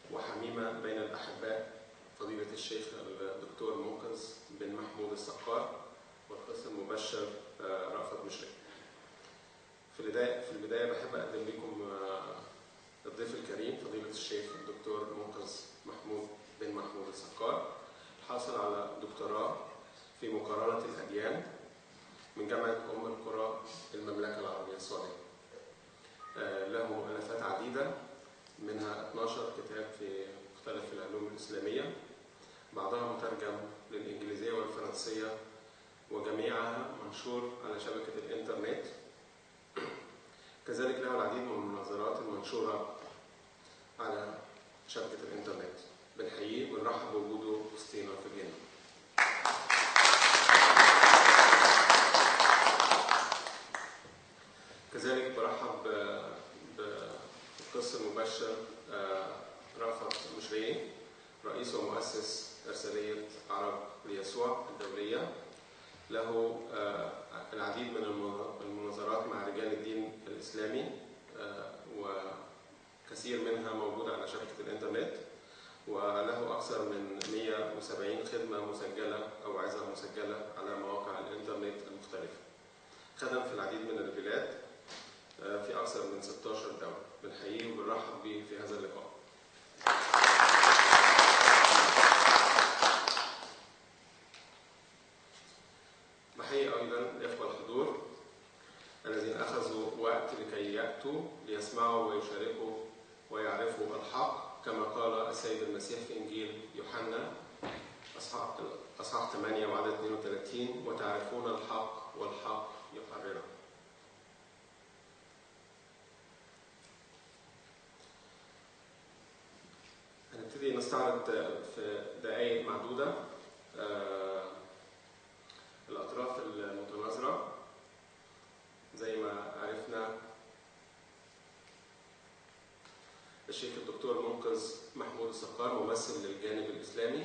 وحميمة بين الأحباء فضيلة الشيخ الدكتور منقذ بن محمود السقار والقس المبشر رأفت مشري. في البداية بحب أقدم لكم الضيف الكريم فضيلة الشيخ الدكتور منقذ محمود بن محمود السقار، حاصل على دكتوراه في مقارنة الأديان من جامعة أم القرى المملكة العربية السعودية. له مؤلفات عديدة، منها 12 كتاب في مختلف العلوم الإسلامية، بعضها مترجم للإنجليزية والفرنسية، وجميعها منشور على شبكة الإنترنت. كذلك له العديد من المناظرات المنشورة على شبكة الإنترنت. بنحييه ونرحب بوجوده وسطينا في الجنة. كذلك برحب بالقس المبشر رأفت مشري، رئيس ومؤسس إرسالية عرب ليسوع الدولية. له العديد من المناظرات مع رجال الدين الإسلامي، وكثير منها موجودة على شبكة الإنترنت، وله أكثر من 170 خدمة مسجلة أو عظة مسجلة على مواقع الإنترنت المختلفة. خدم في العديد من البلاد في أكثر من 16 دولة. بنحييه وبنرحب به في هذا اللقاء. بحيي أيضا الإخوة الحضور الذين أخذوا وقت لكي يأتوا ليسمعوا ويشاركوا ويعرفوا الحق، كما قال السيد المسيح في إنجيل يوحنا أصحاح 8 وعدد 32: وتعرفون الحق والحق يحرركم. هنبتدي نستعرض في دقائق معدودة الأطراف المتناظرة. زي ما عرفنا، الشيخ الدكتور منقذ محمود السقار ممثل للجانب الإسلامي،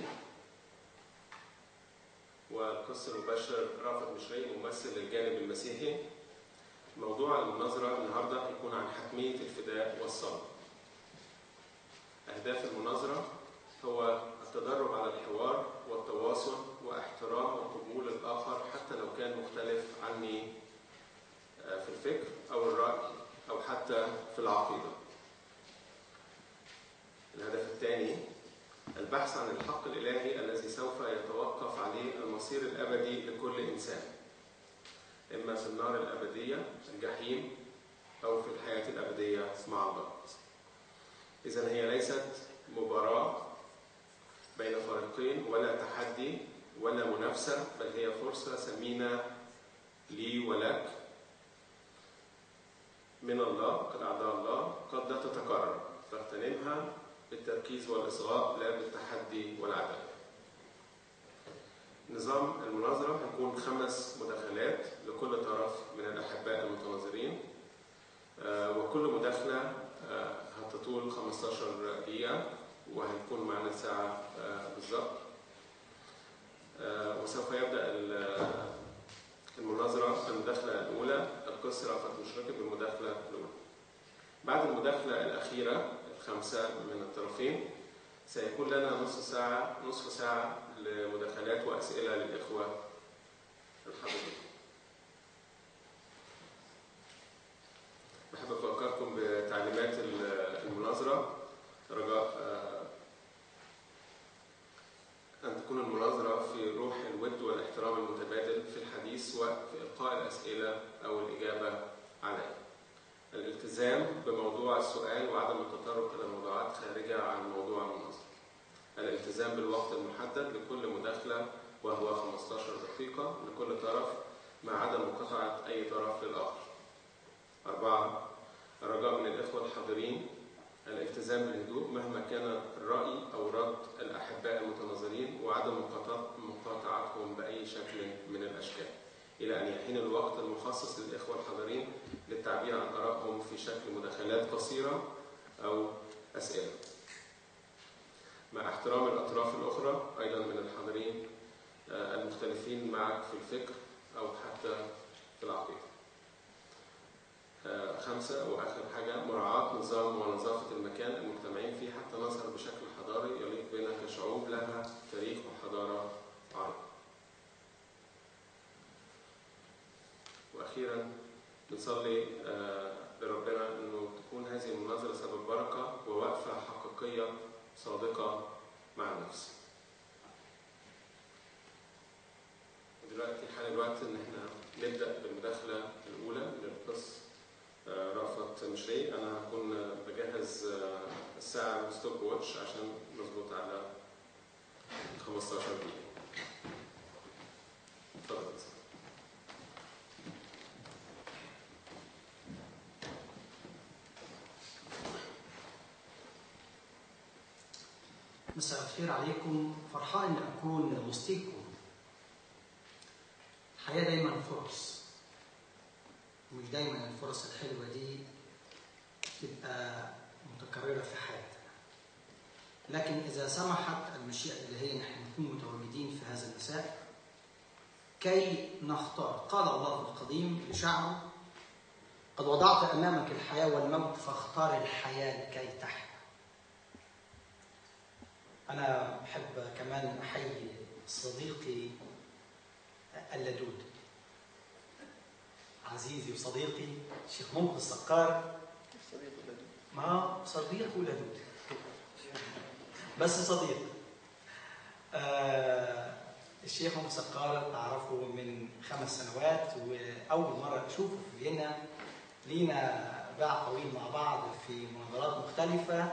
والقس المبشر رأفت مشري ممثل للجانب المسيحي. موضوع المناظرة النهارده هيكون عن حتمية الفداء والصلب. أهداف المناظرة هو التدرب على الحوار والتواصل واحترام وقبول الآخر حتى لو كان مختلف عني في الفكر أو الرأي أو حتى في العقيدة. الهدف الثاني البحث عن الحق الإلهي الذي سوف يتوقف عليه المصير الأبدي لكل إنسان، إما في النار الأبدية الجحيم أو في الحياة الأبدية مع الله. إذن هي ليست مباراة بين فريقين ولا تحدي ولا منافسة، بل هي فرصة ثمينة لي ولك من الله كأعداء الله قد لا تتكرر، فاغتنمها بالتركيز والإصغاء لا بالتحدي والعداء. نظام المناظرة هيكون 5 مداخلات لكل طرف من الأحباء المتناظرين، وكل مداخلة هتطول 15 دقيقة وهيكون معنا ساعة بالظبط. وسوف يبدأ المداخلة الأولى القس رأفت مشري بالمداخلة الأولى. بعد المداخلة الأخيرة 5 من الطرفين سيكون لنا نصف ساعة لمداخلات وأسئلة للإخوة الحاضرين. بحب أفكركم بتعليمات المناظرة، رجاء أن تكون المناظرة في روح الود والاحترام المتبادل في الحديث، سواء في إلقاء الأسئلة أو الإجابة عليها. الالتزام بموضوع السؤال وعدم التطرق إلى موضوعات خارجة عن موضوع المناظرة. الالتزام بالوقت المحدد لكل مداخلة وهو 15 دقيقة لكل طرف، مع عدم مقاطعة أي طرف للآخر. 4. الرجاء من الإخوة الحاضرين الالتزام بالهدوء مهما كان الرأي أو رد الأحباء المتناظرين، وعدم مقاطعتهم بأي شكل من الأشكال، إلى أن يحين الوقت المخصص للإخوة الحاضرين للتعبير عن آرائهم في شكل مداخلات قصيرة أو أسئلة، مع احترام الأطراف الأخرى أيضا من الحاضرين المختلفين معك في الفكر أو حتى في العقيدة. 5 وآخر حاجة مراعاة نظام ونظافة المكان المجتمعين فيه حتى نظهر بشكل حضاري يليق بنا كشعوب لها تاريخ وحضارة عريقة. وأخيرا بنصلي لربنا أنه تكون هذه المناظرة سبب بركة ووقفة حقيقية صادقة مع النفس. ودلوقتي حان الوقت ان احنا نبدا بالمداخله الاولى للقس رأفت مشري. انا هكون بجهز الساعه ستوب واتش عشان نظبط على 15 دقيقه. اتفضل. مساء الخير عليكم. فرحان ان اكون وسطيكم. الحياة دايما فرص، ومش دايما الفرص الحلوة دي تبقى متكررة في حياتنا، لكن إذا سمحت المشيئة الإلهية نحن نكون متواجدين في هذا المساء كي نختار. قال الله القديم لشعبه: قد وضعت أمامك الحياة والموت فاختار الحياة لكي تحيا. أنا بحب كمان أحيي صديقي اللدود، عزيزي وصديقي الشيخ ممكن السقار. ما صديق ولدود بس صديق. الشيخ ممكن السقار أعرفه من 5 سنوات، وأول مرة أشوفه في فيينا. لينا باع طويل مع بعض في مناظرات مختلفة،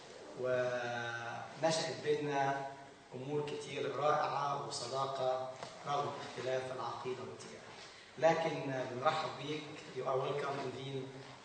ونشأت بيننا أمور كتير رائعة وصداقة رغم اختلاف العقيدة والاتجاه. لكن بنرحب بيك. You are welcome in Wien.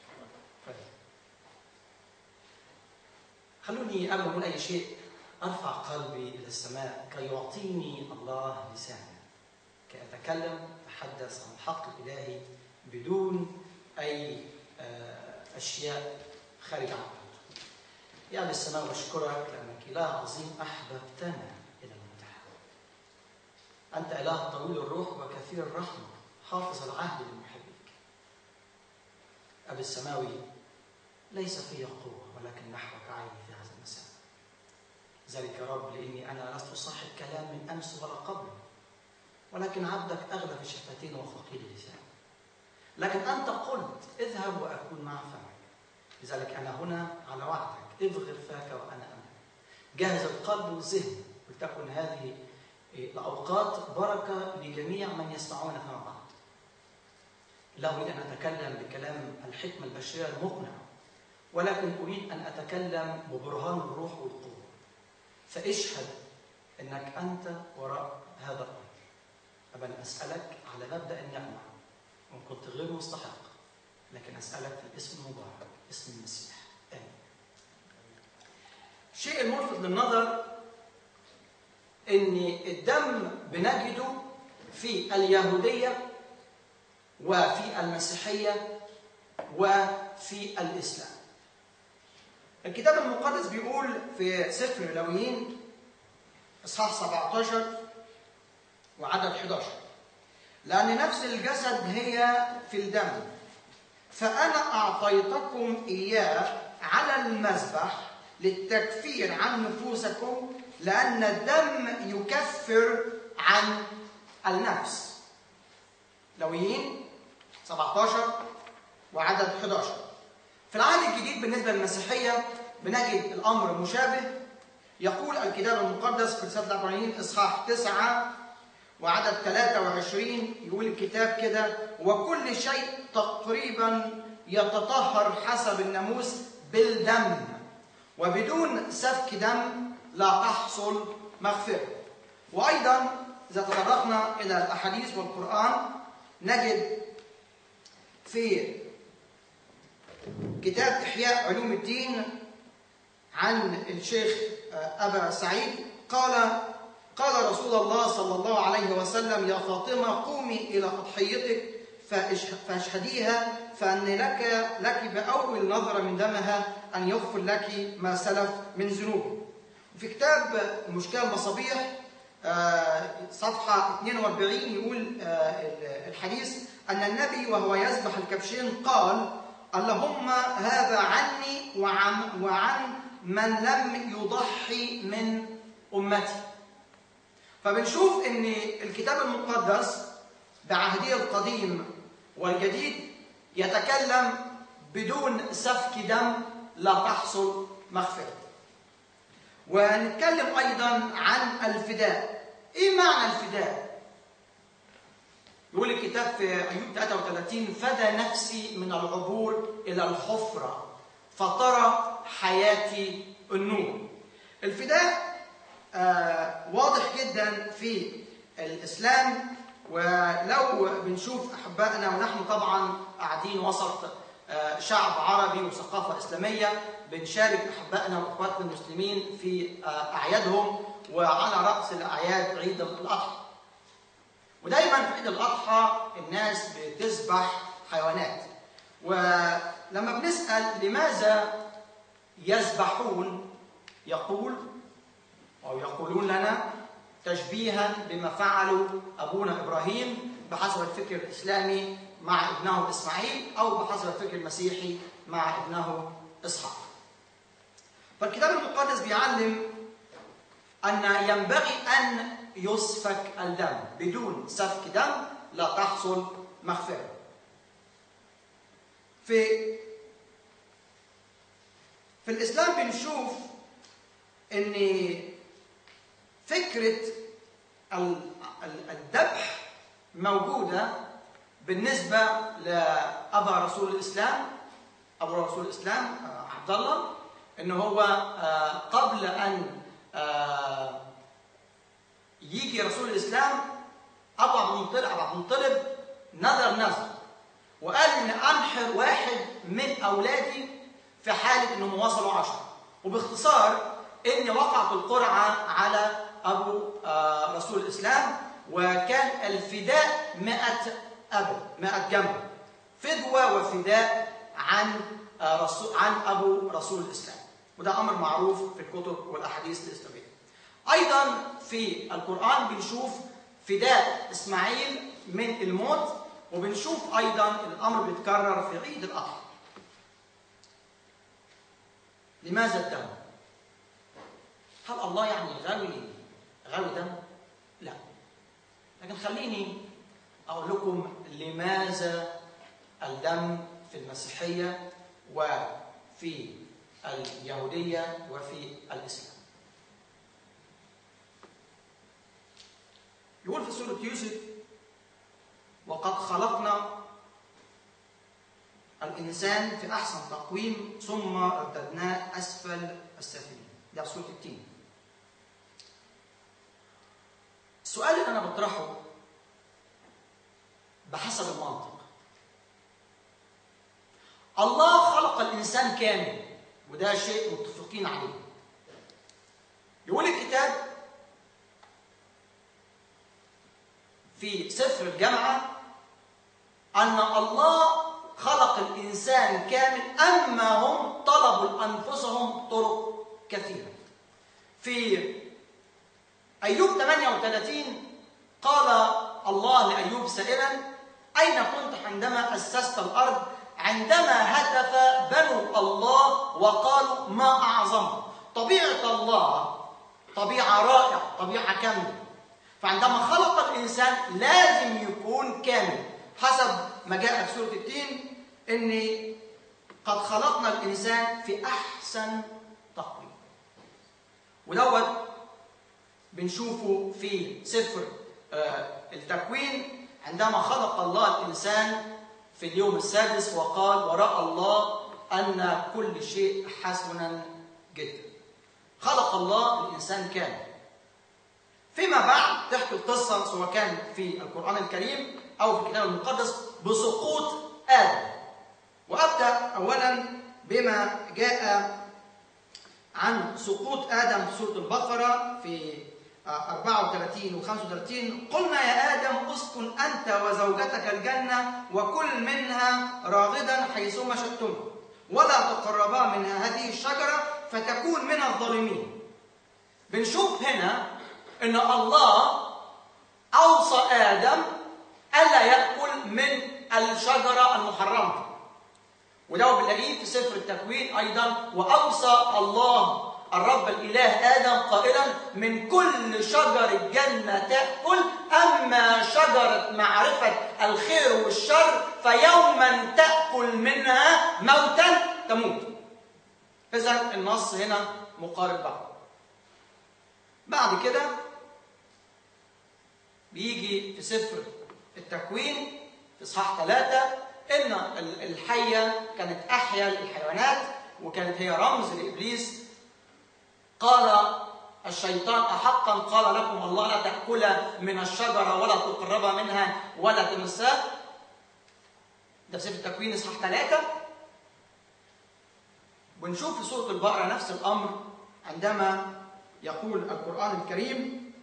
خلوني قبل ما أقول أي شيء أرفع قلبي إلى السماء كي يعطيني الله لسانا كي أتكلم أتحدث عن الحق الإلهي بدون أي أشياء خارج عن قلبي. يا السماء بشكرك لأنك إله عظيم أحببتنا إلى المنتهى. أنت إله طويل الروح وكثير الرحمة، حافظ العهد لمحبيك. أبي السماوي، ليس في قوة ولكن نحوك عيني في هذا المساء. ذلك يا رب لأني أنا لست صاحب كلام من أمس ولا قبل، ولكن عبدك أغلى في الشفتين وثقيل اللسان. لكن أنت قلت اذهب وأكون مع فمك، لذلك أنا هنا على وعدك. افغر فاك وأنا أمامك. جهز القلب والذهن، ولتكن هذه الأوقات بركة لجميع من يسمعون فيما بعد. لا أريد أن أتكلم بكلام الحكمة البشرية المقنع، ولكن أريد أن أتكلم ببرهان الروح والقوة. فاشهد أنك أنت وراء هذا الأمر. أبا أسألك على مبدأ النعمة، وإن كنت غير مستحق، لكن أسألك في الاسم المبارك، اسم المسيح. آمين. الشيء الملفت للنظر ان الدم بنجده في اليهودية وفي المسيحية وفي الإسلام. الكتاب المقدس بيقول في سفر لاويين اصحاح 17 وعدد 11: لأن نفس الجسد هي في الدم، فأنا أعطيتكم إياه على المذبح للتكفير عن نفوسكم، لأن الدم يكفر عن النفس. لاويين 17 وعدد 11. في العهد الجديد بالنسبة للمسيحية بنجد الأمر مشابه. يقول الكتاب المقدس في رسالة العبرانيين إصحاح 9 وعدد 23، يقول الكتاب كده: وكل شيء تقريبا يتطهر حسب الناموس بالدم، وبدون سفك دم لا تحصل مغفرة. وأيضا إذا تطرقنا إلى الأحاديث والقرآن نجد في كتاب إحياء علوم الدين عن الشيخ أبا سعيد قال رسول الله صلى الله عليه وسلم: يا فاطمة قومي إلى أضحيتك فاشهديها، فأن لك بأول نظرة من دمها أن يغفر لك ما سلف من ذنوبه. في كتاب مشكاة المصابيح صفحة 42 يقول الحديث أن النبي وهو يذبح الكبشين قال: اللهم هذا عني وعن من لم يضحي من أمتي. فبنشوف ان الكتاب المقدس بعهده القديم والجديد يتكلم بدون سفك دم لا تحصل مغفرة. ونتكلم أيضا عن الفداء. إيه معنى الفداء؟ يقول الكتاب في أيوب 33: فدى نفسي من العبور إلى الحفرة فترى حياتي النور. الفداء واضح جدا في الإسلام. ولو بنشوف أحبائنا، ونحن طبعا قاعدين وسط شعب عربي وثقافة إسلامية، بنشارك أحبائنا وأخواتنا المسلمين في أعيادهم، وعلى رأس الأعياد عيد الأضحى. ودايما في عيد الأضحى الناس بتذبح حيوانات. ولما بنسأل لماذا يذبحون، يقولون لنا تشبيها بما فعلوا أبونا إبراهيم بحسب الفكر الإسلامي مع ابنه إسماعيل، أو بحسب الفكر المسيحي مع ابنه إسحاق. فالكتاب المقدس بيعلم أن ينبغي أن يسفك الدم. بدون سفك دم لا تحصل مغفرة. في الإسلام بنشوف أن فكرة الذبح موجودة بالنسبة لأبا رسول الإسلام، أبو رسول الإسلام عبد الله، إنه هو قبل أن يجي رسول الإسلام أبو عبد المطلب نذر وقال إن أنحر واحد من أولادي في حالة إنهم وصلوا 10. وباختصار إن وقعت القرعة على أبو رسول الإسلام، وكان الفداء 100 جمل، فدوة وفداء عن أبو رسول الإسلام. وده أمر معروف في الكتب والأحاديث الإسلامية. أيضا في القرآن بنشوف فداء إسماعيل من الموت، وبنشوف أيضا الأمر بيتكرر في عيد الأضحى. لماذا الدم؟ هل الله يعني غاوي دم؟ لا. لكن خليني أقول لكم لماذا الدم في المسيحية وفي اليهودية وفي الإسلام. يقول في سورة يوسف: وقد خلقنا الإنسان في أحسن تقويم ثم رددناه أسفل السافلين. ده في سورة التين. السؤال اللي أنا بطرحه بحسب المنطق: الله خلق الإنسان كامل، وده شيء متفقين عليه. يقول الكتاب في سفر الجامعة أن الله خلق الإنسان كامل، أما هم طلبوا لأنفسهم طرق كثيرة. في أيوب 38 قال الله لأيوب سائلا: أين كنت عندما أسست الأرض؟ عندما هتف بنو الله وقالوا ما أعظم. طبيعة الله طبيعة رائعة، طبيعة كاملة. فعندما خلق الإنسان لازم يكون كامل، حسب ما جاء في سورة التين إن قد خلقنا الإنسان في أحسن تقويم. ودوت بنشوفه في سفر التكوين، عندما خلق الله الإنسان في اليوم السادس وقال: ورأى الله أن كل شيء حسنا جدا. خلق الله الإنسان كامل. فيما بعد تحكي القصة، سواء كان في القرآن الكريم أو في الكتاب المقدس، بسقوط آدم. وأبدأ أولا بما جاء عن سقوط آدم في سورة البقرة في 34 و 35: قلنا يا آدم اسكن أنت وزوجتك الجنة وكل منها راغدا حيثما شئتما ولا تقربا من هذه الشجرة فتكون من الظالمين. بنشوف هنا إن الله أوصى آدم ألا يأكل من الشجرة المحرمة. وده بنلاقيه في سفر التكوين أيضا. وأوصى الله الرب الإله آدم قائلا: من كل شجر الجنة تأكل، أما شجرة معرفة الخير والشر فيوما تأكل منها موتا تموت. إذن النص هنا مقارب بعض. بعد كده بيجي في سفر التكوين في إصحاح 3 إن الحية كانت أحيا الحيوانات وكانت هي رمز لإبليس. قال الشيطان: أحقا قال لكم الله لا تأكلا من الشجرة ولا تقربا منها ولا تمسها. ده في سفر التكوين إصحاح 3. ونشوف في سورة البقرة نفس الأمر عندما يقول القرآن الكريم: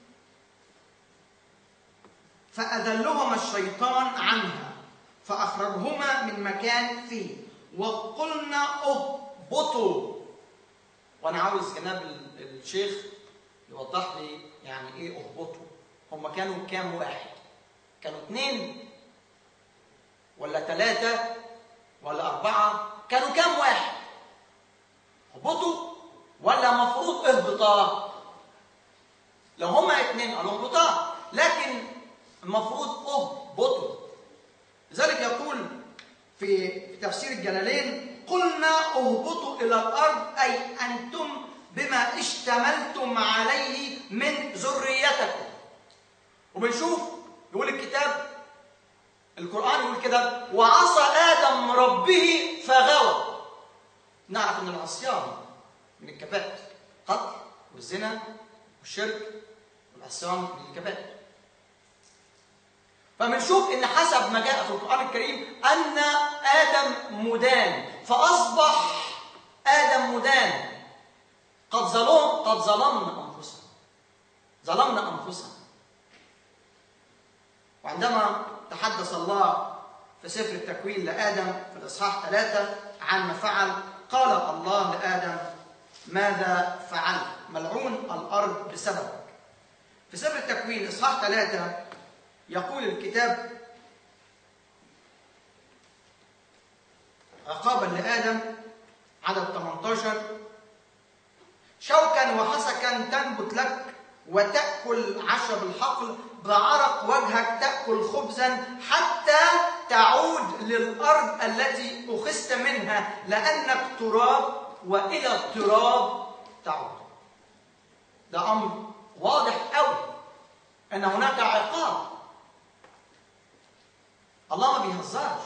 فأذلهما الشيطان عنها فأخرجهما من مكان فيه وقلنا اهبطوا. وأنا عاوز جناب الشيخ يوضح لي يعني إيه اهبطوا. هم كانوا كام واحد؟ كانوا 2 ولا 3 ولا 4؟ كانوا كام واحد؟ اهبطوا ولا مفروض اهبطا؟ لو هما 2 قالوا اهبطا، لكن المفروض اهبطوا. لذلك يقول في تفسير الجلالين: قلنا اهبطوا الى الارض اي انتم بما اشتملتم عليه من ذريتكم. وبنشوف يقول الكتاب القرآن يقول كده: وعصى آدم ربه فغوى. نعرف ان العصيان من الكبائر، قتل والزنا والشرك والعصيان من الكبائر. فبنشوف ان حسب ما جاء في القرآن الكريم ان آدم مدان، فأصبح آدم مدان. قد ظلمنا أنفسنا. وعندما تحدث الله في سفر التكوين لآدم في الإصحاح 3 عن ما فعل، قال الله لآدم: ماذا فعلت؟ ملعون الأرض بسببك. في سفر التكوين إصحاح 3 يقول الكتاب عقابا لآدم، عدد 18: شوكا وحسكا تنبت لك وتأكل عشب الحقل، بعرق وجهك تأكل خبزا حتى تعود للأرض التي أخذت منها، لأنك تراب وإلى التراب تعود. ده أمر واضح قوي أن هناك عقاب. الله ما بيهزرش.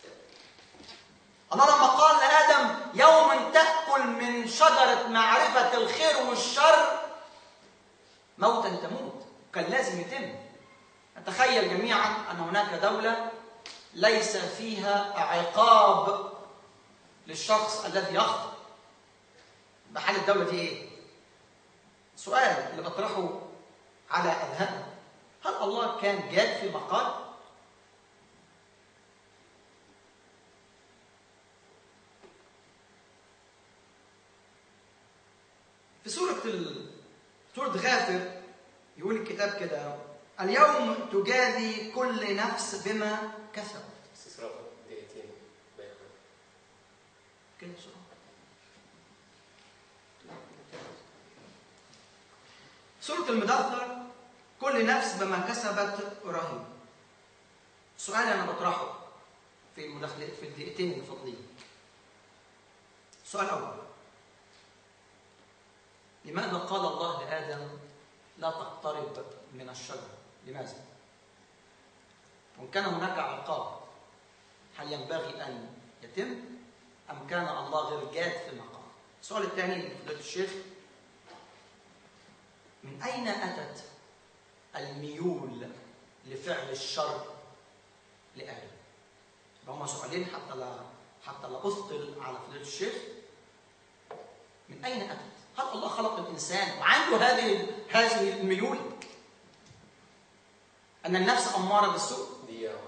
الله لما قال لآدم: يوما تأكل من شجرة معرفة الخير والشر موتا تموت، كان لازم يتم. نتخيل جميعا أن هناك دولة ليس فيها عقاب للشخص الذي يخطئ. بحال الدولة دي إيه؟ سؤال اللي بطرحه على أذهاننا: هل الله كان جاد في مقال؟ في سورة غافر يقول الكتاب كده: اليوم تجازي كل نفس بما كسبت. استسراف دقيقتين كده سورة المدثر: كل نفس بما كسبت رهين. السؤال أنا بطرحه في المداخلة في الدقيقتين الفاضلين. السؤال الأول: لماذا قال الله لآدم لا تقترب من الشجرة؟ لماذا؟ وإن كان هناك عقاب هل ينبغي أن يتم أم كان الله غير جاد في المقام؟ السؤال الثاني لفضيلة الشيخ: من أين أتت الميول لفعل الشر لآدم؟ هما سؤالين حتى لا أثقل على فضيلة الشيخ. من أين أتت؟ هل الله خلق الإنسان وعنده هذه الميول؟ أن النفس أمارة بالسوء؟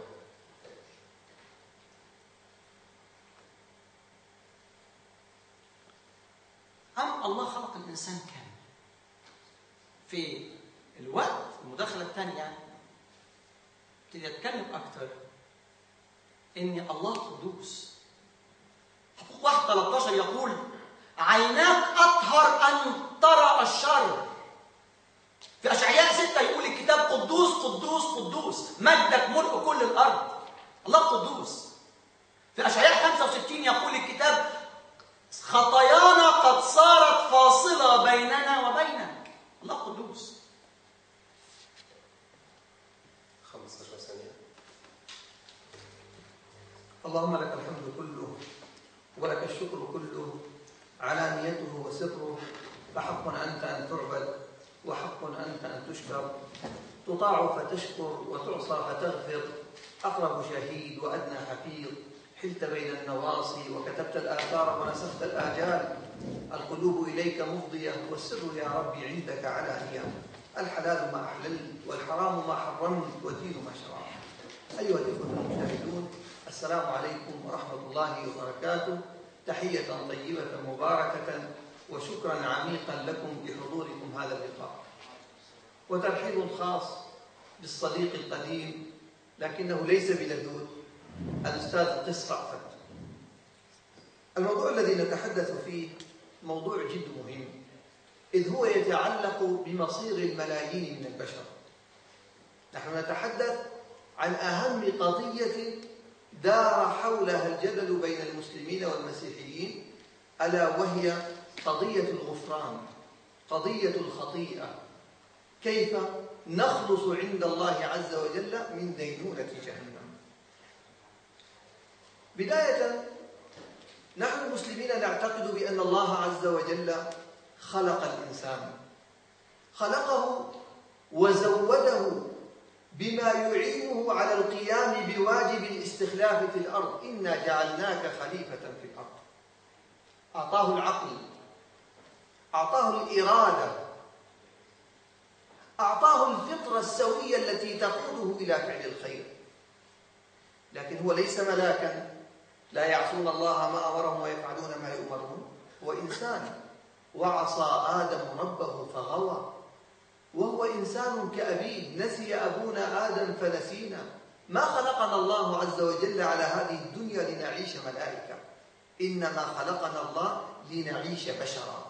أم الله خلق الإنسان كامل؟ في الوقت المداخلة الثانية ابتدي أتكلم أكثر إن الله قدوس 16 يقول: عيناك أطهر أن ترى الشر. في أشعياء 6 يقول الكتاب: قدوس قدوس قدوس، مجدك ملء كل الأرض. الله قدوس. في أشعياء 65 يقول الكتاب: خطايانا قد صارت فاصلة بيننا وبينك. الله قدوس. 15 ثانية. اللهم لك الحمد كله ولك الشكر كله، علانيته وسره، فحق أنت أن تعبد وحق أنت أن تشكر، تطاع فتشكر وتعصى فتغفر، أقرب شهيد وأدنى حفيظ، حلت بين النواصي وكتبت الآثار ونسخت الآجال، القلوب إليك مفضية والسر يا ربي عندك علانية، الحلال ما أحللت والحرام ما حرمت والدين ما شرعت. أيها الإخوة المشاهدون، السلام عليكم ورحمة الله وبركاته. تحية طيبة مباركة وشكرا عميقا لكم بحضوركم هذا اللقاء، وترحيب خاص بالصديق القديم لكنه ليس بلدود، الأستاذ قس رأفت. الموضوع الذي نتحدث فيه موضوع جد مهم، إذ هو يتعلق بمصير الملايين من البشر. نحن نتحدث عن أهم قضية دار حولها الجدل بين المسلمين والمسيحيين، ألا وهي قضية الغفران، قضية الخطيئة، كيف نخلص عند الله عز وجل من دينونة جهنم. بداية، نحن المسلمين نعتقد بأن الله عز وجل خلق الإنسان، خلقه وزوده بما يعينه على القيام بواجب الاستخلاف في الأرض. إنا جعلناك خليفة في الأرض. أعطاه العقل، أعطاه الإرادة، أعطاه الفطرة السوية التي تقوده إلى فعل الخير. لكن هو ليس ملاكا لا يعصون الله ما أمرهم ويفعلون ما يؤمرون، هو إنسان. وعصى آدم ربه فغوى، وهو إنسان كأبيه، نسي أبونا آدم فنسينا. ما خلقنا الله عز وجل على هذه الدنيا لنعيش ملائكة، إنما خلقنا الله لنعيش بشرا.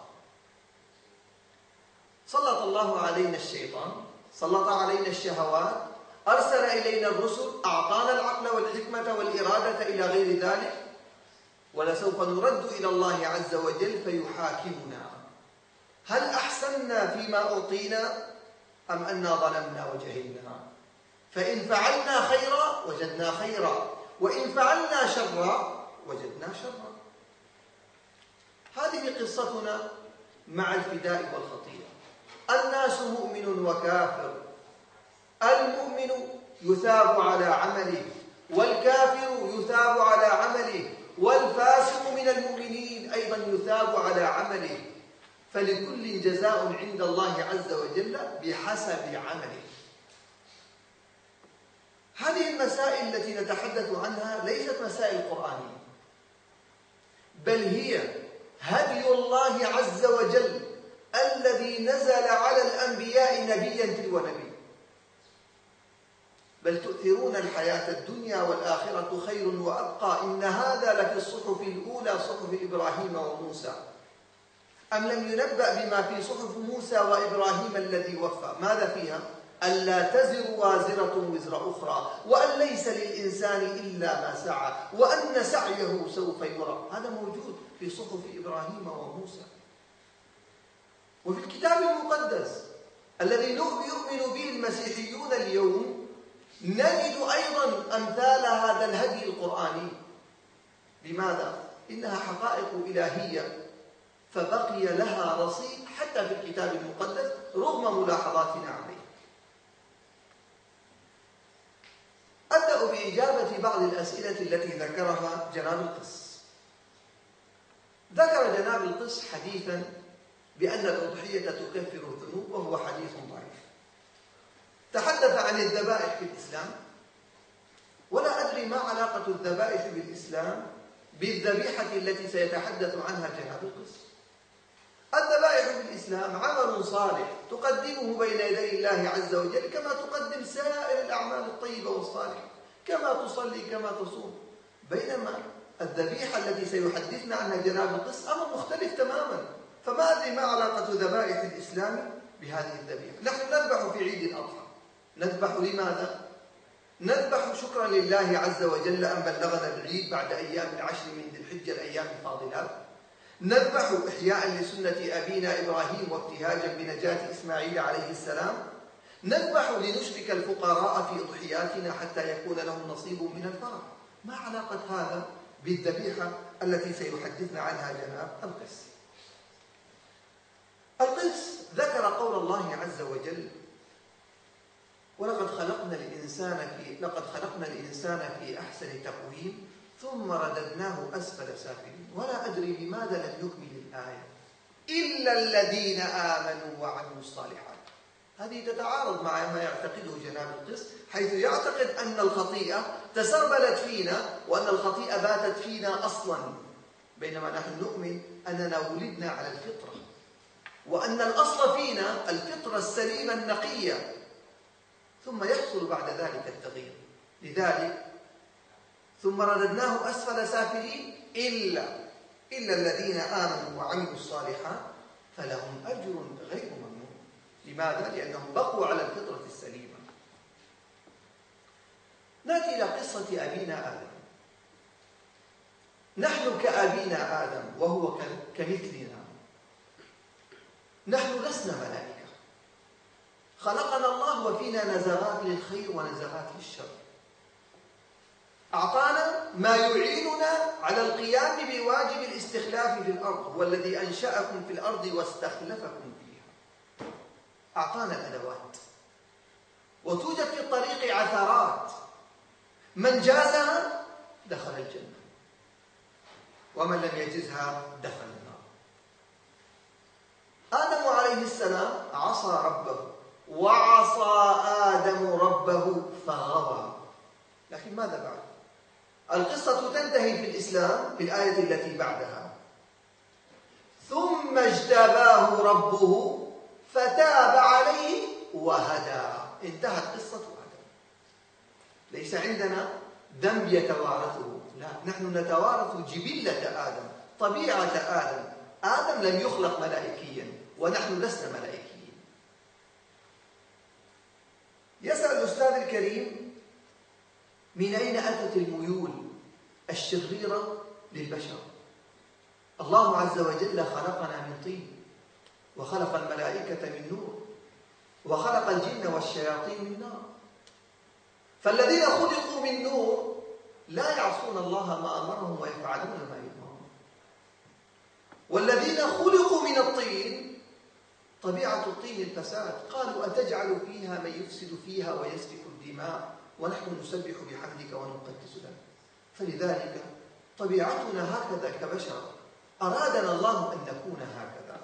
سلط الله علينا الشيطان، سلط علينا الشهوات، أرسل إلينا الرسل، أعطانا العقل والحكمة والإرادة إلى غير ذلك، ولسوف نرد إلى الله عز وجل فيحاكمنا. هل أحسننا فيما أعطينا أم أننا ظلمنا وجهلنا؟ فإن فعلنا خيرا وجدنا خيرا، وإن فعلنا شرا وجدنا شرا. هذه قصتنا مع الفداء والخطيئة. الناس مؤمن وكافر، المؤمن يثاب على عمله، والكافر يثاب على عمله، والفاسق من المؤمنين أيضا يثاب على عمله، فلكل جزاء عند الله عز وجل بحسب عمله. هذه المسائل التي نتحدث عنها ليست مسائل قرآنية، بل هي هدي الله عز وجل الذي نزل على الأنبياء نبيا تلو نبي. بل تؤثرون الحياة الدنيا والآخرة خير وأبقى، إن هذا لفي الصحف الأولى صحف إبراهيم وموسى. أم لم ينبأ بما في صحف موسى وإبراهيم الذي وفى؟ ماذا فيها؟ ألا تزر وازرة وزر أخرى، وأن ليس للإنسان إلا ما سعى، وأن سعيه سوف يرى. هذا موجود في صحف إبراهيم وموسى. وفي الكتاب المقدس الذي يؤمن به المسيحيون اليوم نجد أيضا أمثال هذا الهدي القرآني. لماذا؟ إنها حقائق إلهية، فبقي لها رصيد حتى في الكتاب المقدس رغم ملاحظاتنا عليه. أبدأ بإجابة بعض الأسئلة التي ذكرها جناب القس. ذكر جناب القس حديثا بأن الأضحية تكفر الذنوب، وهو حديث ضعيف. تحدث عن الذبائح في الإسلام، ولا أدري ما علاقة الذبائح بالإسلام بالذبيحة التي سيتحدث عنها جناب القس. الذبائح في الإسلام عمل صالح تقدمه بين يدي الله عز وجل كما تقدم سائر الأعمال الطيبة والصالحة، كما تصلي كما تصوم. بينما الذبيحة التي سيحدثنا عنها جناب القس أمر مختلف تماما. فما أدري ما علاقة ذبائح الإسلام بهذه الذبيحة. نحن نذبح في عيد الأضحى. نذبح لماذا؟ نذبح شكرا لله عز وجل أن بلغنا العيد بعد أيام العشر من ذي الحجة، الأيام الفاضلات. نذبح إحياء لسنة أبينا إبراهيم وابتهاجا بنجاة إسماعيل عليه السلام. نذبح لنشرك الفقراء في أضحياتنا حتى يكون لهم نصيب من الفرح. ما علاقة هذا بالذبيحة التي سيحدثنا عنها جناب القس؟ القس ذكر قول الله عز وجل: ولقد خلقنا الإنسان في أحسن تقويم ثم رددناه أسفل سافلين. ولا أدري لماذا لم يكمل الآية إلا الذين آمنوا وعملوا الصالحات. هذه تتعارض مع ما يعتقده جناب القس، حيث يعتقد أن الخطيئة تسربلت فينا وأن الخطيئة باتت فينا أصلا، بينما نحن نؤمن أننا ولدنا على الفطرة، وأن الأصل فينا الفطرة السليمة النقية، ثم يحصل بعد ذلك التغيير. لذلك ثم رددناه أسفل سافلين إلا الذين آمنوا وعملوا الصالحات فلهم أجر غير ممنون. لماذا؟ لأنهم بقوا على الفطرة السليمة. نأتي إلى قصة أبينا آدم. نحن كأبينا آدم وهو كمثلنا. نحن لسنا ملائكة. خلقنا الله وفينا نزغات للخير ونزغات للشر. أعطانا ما يعيننا على القيام بواجب الاستخلاف في الأرض، هو الذي أنشأكم في الأرض واستخلفكم فيها. أعطانا الأدوات، وتوجد في الطريق عثرات، من جازها دخل الجنة، ومن لم يجزها دخل النار. آدم عليه السلام عصى ربه، وعصى آدم ربه فغوى. لكن ماذا بعد؟ القصة تنتهي في الإسلام في الآية التي بعدها: ثم اجتباه ربه فتاب عليه وهدى. انتهت قصة آدم. ليس عندنا ذنب يتوارثه، لا، نحن نتوارث جبلة آدم، طبيعة آدم. آدم لم يخلق ملائكيا ونحن لسنا ملائكيين. يسأل الأستاذ الكريم: من أين أتت الميول الشريرة للبشر؟ الله عز وجل خلقنا من طين، وخلق الملائكة من نور، وخلق الجن والشياطين من نار. فالذين خلقوا من نور لا يعصون الله ما أمرهم ويفعلون ما يؤمرون. والذين خلقوا من الطين طبيعة الطين الفساد. قالوا: أتجعل فيها من يفسد فيها ويسفك الدماء ونحن نسبح بحمدك ونقدس لك. فلذلك طبيعتنا هكذا كبشر، أرادنا الله أن نكون هكذا.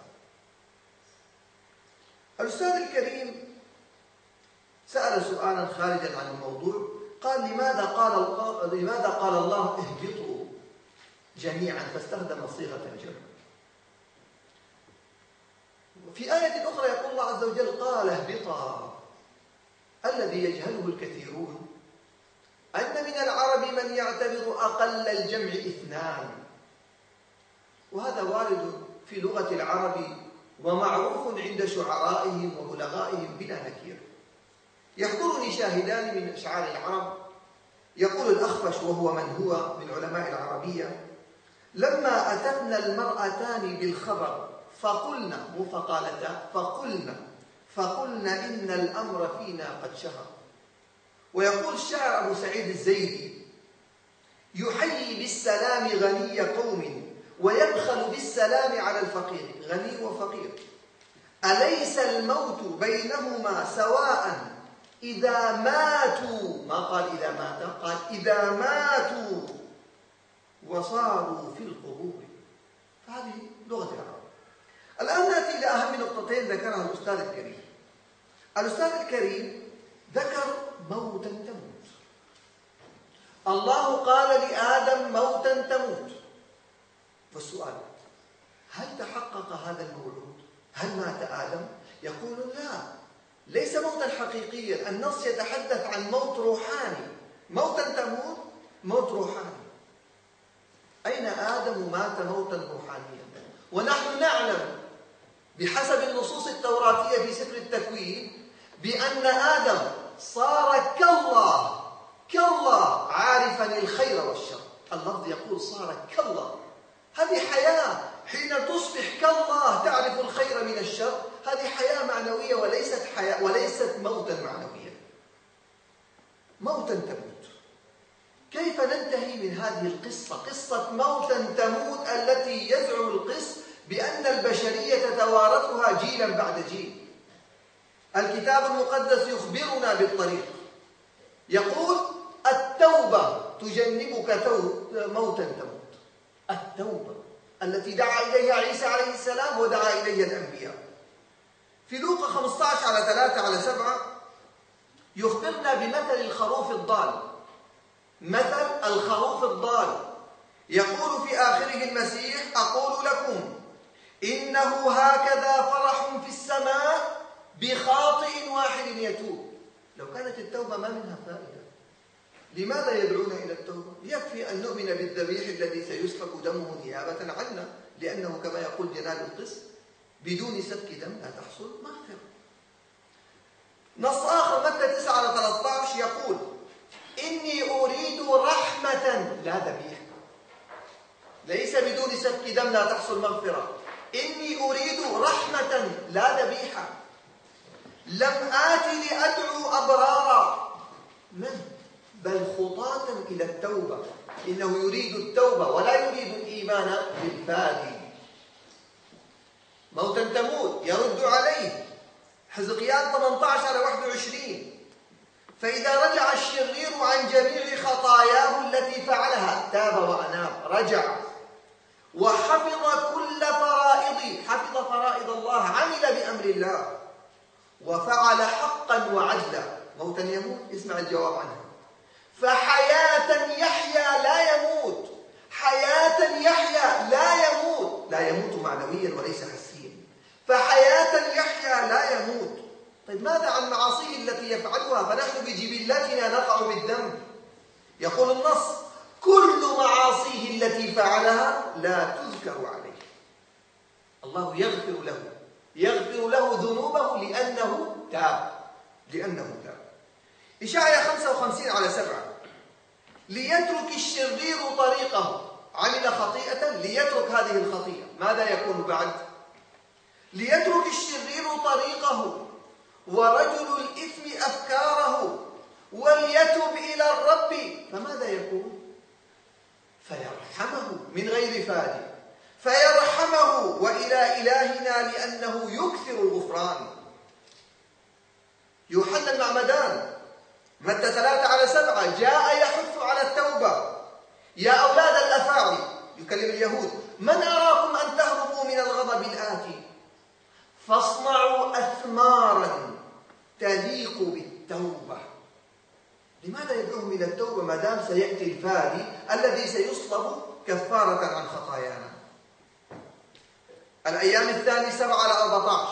الأستاذ الكريم سأل سؤالا خارجا عن الموضوع، قال: لماذا قال الله اهبطوا جميعا فاستخدم صيغة الجمع؟ في آية أخرى يقول الله عز وجل: قال اهبطا. الذي يجهله الكثيرون أن من العرب من يعتبر أقل الجمع 2، وهذا وارد في لغة العرب ومعروف عند شعرائهم وبلغائهم بلا نكير. يحضرني شاهدان من أشعار العرب. يقول الأخفش وهو من هو من علماء العربية: لما أتتنا المرأتان بالخبر فقلنا، مو فقالتا، فقلنا إن الأمر فينا قد شهر. ويقول الشاعر أبو سعيد الزيدي: يحيي بالسلام غني قوم ويبخل بالسلام على الفقير. غني وفقير، أليس الموت بينهما سواء إذا ماتوا؟ ما قال إذا مات، قال إذا ماتوا وصاروا في القبور. فهذه لغة العرب. الآن نأتي إلى أهم نقطتين ذكرها الأستاذ الكريم. الأستاذ الكريم ذكر موتا تموت. الله قال لآدم: موتا تموت. والسؤال: هل تحقق هذا الموعود؟ هل مات آدم؟ يقول: لا، ليس موتا حقيقيا. النص يتحدث عن موت روحاني. موتا تموت، موت روحاني. أين آدم مات موتا روحانيا؟ ونحن نعلم بحسب النصوص التوراتية في سفر التكوين بأن آدم صار كالله عارفا الخير والشر. اللفظ يقول صار كالله. هذه حياة، حين تصبح كالله تعرف الخير من الشر، هذه حياة معنوية وليست موتا معنويا. موتا تموت. كيف ننتهي من هذه القصة، قصة موتا تموت التي يزعم القس بأن البشرية تتوارثها جيلا بعد جيل؟ الكتاب المقدس يخبرنا بالطريق، يقول التوبة تجنبك موتا تموت. التوبة التي دعا إليها عيسى عليه السلام ودعا إليها الأنبياء. في لوقا 15:3-7 يخبرنا بمثل الخروف الضال. مثل الخروف الضال. يقول في آخره المسيح: أقول لكم إنه هكذا فرح في السماء بخاطئ واحد يتوب. لو كانت التوبة ما منها فائدة، لماذا يدعون إلى التوبة؟ يكفي أن نؤمن بالذبيح الذي سيسفك دمه نيابة عنا، لأنه كما يقول جناب القس: بدون سفك دم لا تحصل مغفرة. نص آخر متى 9:13 يقول: إني أريد رحمة لا ذبيحة. ليس بدون سفك دم لا تحصل مغفرة، إني أريد رحمة لا ذبيحة. لم آت لأدعو أبرارا بل خطاة إلى التوبة. إنه يريد التوبة ولا يريد الإيمان بالفادي. موتا تموت يرد عليه حزقيال 18:21: فإذا رجع الشرير عن جميع خطاياه التي فعلها تاب وأناب، رجع وحفظ كل حفظ فرائض الله، عمل بأمر الله وفعل حقا وعدلا. موتا يموت، اسمع الجواب عنها: فحياة يحيا لا يموت. حياة يحيا لا يموت، لا يموت معنويا وليس حسيا. فحياة يحيا لا يموت. طيب ماذا عن معاصيه التي يفعلها؟ فنحن بجبلتنا نقع بالذنب. يقول النص: كل معاصيه التي فعلها لا تذكر عليه. الله يغفر له ذنوبه لأنه تاب. إشعياء 55:7: ليترك الشرير طريقه. عمل خطيئة ليترك هذه الخطيئة، ماذا يكون بعد؟ ليترك الشرير طريقه ورجل الإثم أفكاره وليتب إلى الرب، فماذا يكون؟ فيرحمه من غير فادي، فيرحمه وإلى إلهنا لأنه يكثر الغفران. يوحنا المعمدان متى 3:7 جاء يحث على التوبة: يا أولاد الأفاعي، يكلم اليهود، من أراكم أن تهربوا من الغضب الآتي؟ فاصنعوا أثمارا تليق بالتوبة. لماذا يدعوهم إلى التوبة ما دام سيأتي الفادي الذي سيصلب كفارة عن خطايانا؟ الأيام الثانية 7:14: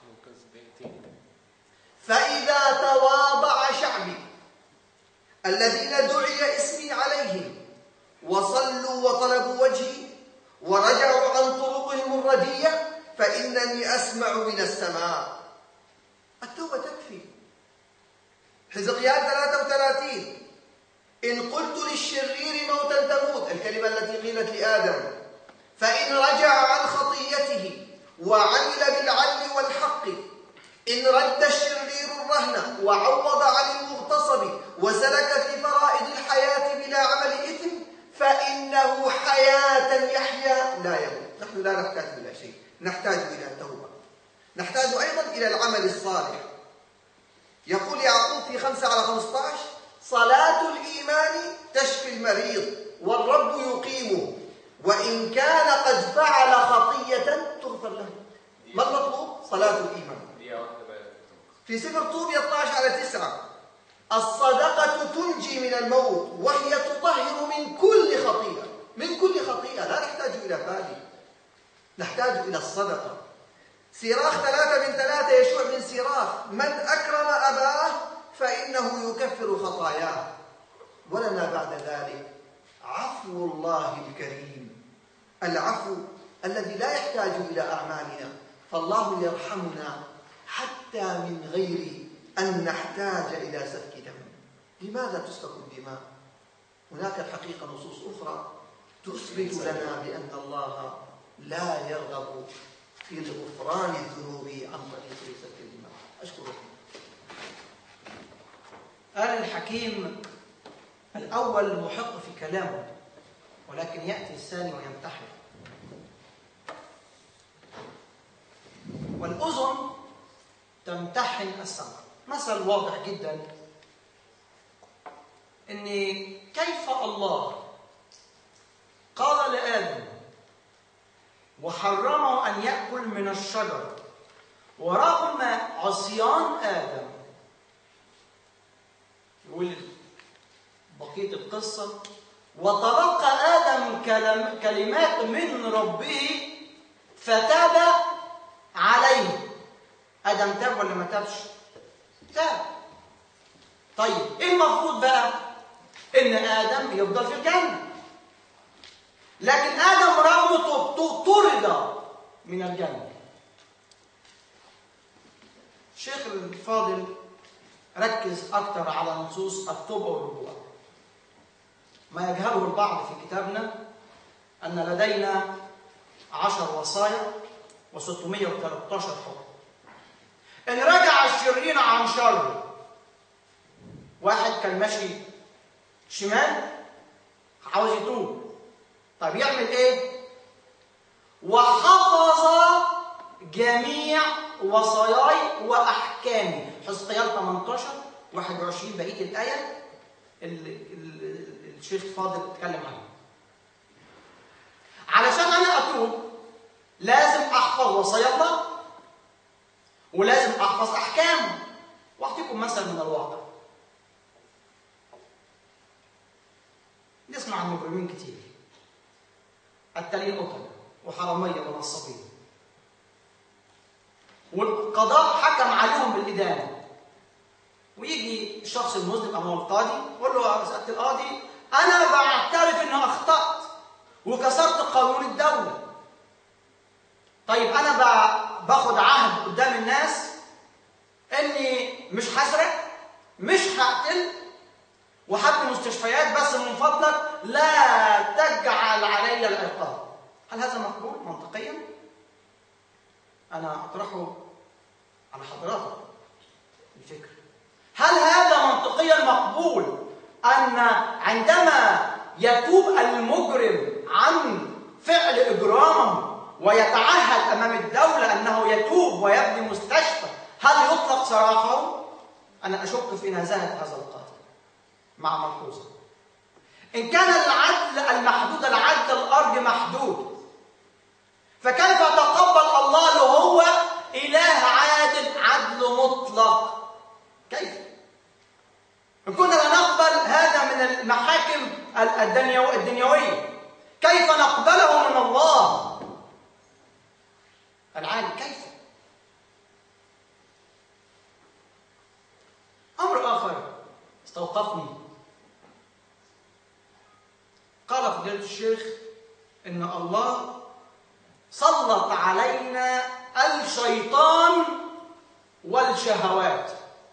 فإذا تواضع شعبي الذين دعي اسمي عليهم وصلوا وطلبوا وجهي ورجعوا عن طرقهم الردية فإنني أسمع من السماء. التوبة تكفي. حزقيال 33: إن قلت للشرير موتا تموت، الكلمة التي قيلت لآدم، فإن رجع عن خطيته وعمل بالعدل والحق، إن رد الشرير الرهن وعوض عن المغتصب وسلك في فرائض الحياة بلا عمل إثم، فإنه حياة يحيا لا يموت. نحن لا نحتاج إلى شيء، نحتاج إلى توبة، نحتاج أيضا إلى العمل الصالح. يقول يعقوب في 5:15: صلاة الإيمان تشفي المريض والرب يقيمه، وإن كان قد فعل خطية تغفر له. ما المطلوب؟ صلاة الإيمان. في سفر طوبيا 12:9: الصدقة تنجي من الموت وهي تطهر من كل خطيئة. من كل خطيئة، لا نحتاج إلى فادي، نحتاج إلى الصدقة. سيراخ 3:3 يشوع بن سيراخ: من أكرم أباه فإنه يكفر خطاياه، ولنا بعد ذلك عفو الله الكريم العفو الذي لا يحتاج إلى أعمالنا، فالله يرحمنا حتى من غير أن نحتاج إلى سفك دم. لماذا تسفك الدماء؟ هناك الحقيقة نصوص أخرى تثبت لنا بأن الله لا يرغب في غفران الذنوب عن طريق سفك الدماء. أشكرك. قال الحكيم الأول محق في كلامه، ولكن يأتي الثاني ويمتحن. والأذن تمتحن السمع. مثل واضح جدا إن كيف الله قال لآدم وحرمه أن يأكل من الشجر، ورغم عصيان آدم، يقول بقية القصة، وتلقى آدم كلمات من ربه فتاب عليه. آدم تاب ولا ما تابش؟ تاب. طيب إيه المفروض بقى؟ إن آدم يفضل في الجنة، لكن آدم رغم توبته طرد من الجنة. الشيخ الفاضل ركز أكثر على نصوص التوبة والرجوع. ما يجهله البعض في كتابنا أن لدينا 10 وصايا و613 حكم. إن رجع الشرير عن شر، واحد كان ماشي شمال عاوز يتوب، طيب يعمل إيه؟ وحفظ جميع وصاياي وأحكامي. حزقيال 18:21 بقية الآية الشيخ فاضل اتكلم عنها. علشان أنا أتوب لازم أحفظ وصايا الله، ولازم أحفظ أحكامه. وأعطيكم مثل من الواقع. نسمع عن مجرمين كتير، قتالين قتلة وحرامية ونصابين، والقضاء حكم عليهم بالإدانة. ويجي الشخص المذنب أمام القاضي يقول له يا سيادة القاضي أنا بعترف إني أخطأت وكسرت قانون الدولة. طيب أنا باخد عهد قدام الناس إني مش هسرق، مش هقتل، وحتى مستشفيات، بس من فضلك لا تجعل علي العقاب. هل هذا مقبول منطقيا؟ أنا أطرحه على حضراتكم الفكر. هل هذا منطقيا مقبول أن عندما يتوب المجرم عن فعل إجرامه ويتعهد أمام الدولة أنه يتوب ويبني مستشفى، هل يطلق سراحه؟ أنا أشك في نزاهة هذا القاتل. مع ملحوظة، إن كان العدل المحدود، العدل الأرض محدود، فكيف تقبل الله له هو إله عادل، عدل مطلق؟ كيف؟ إن كنا لا نقبل هذا من المحاكم الدنيوية، كيف نقبله من الله العالي؟ كيف؟ أمر آخر استوقفني. قال فضيلة الشيخ إن الله سلط علينا الشيطان والشهوات.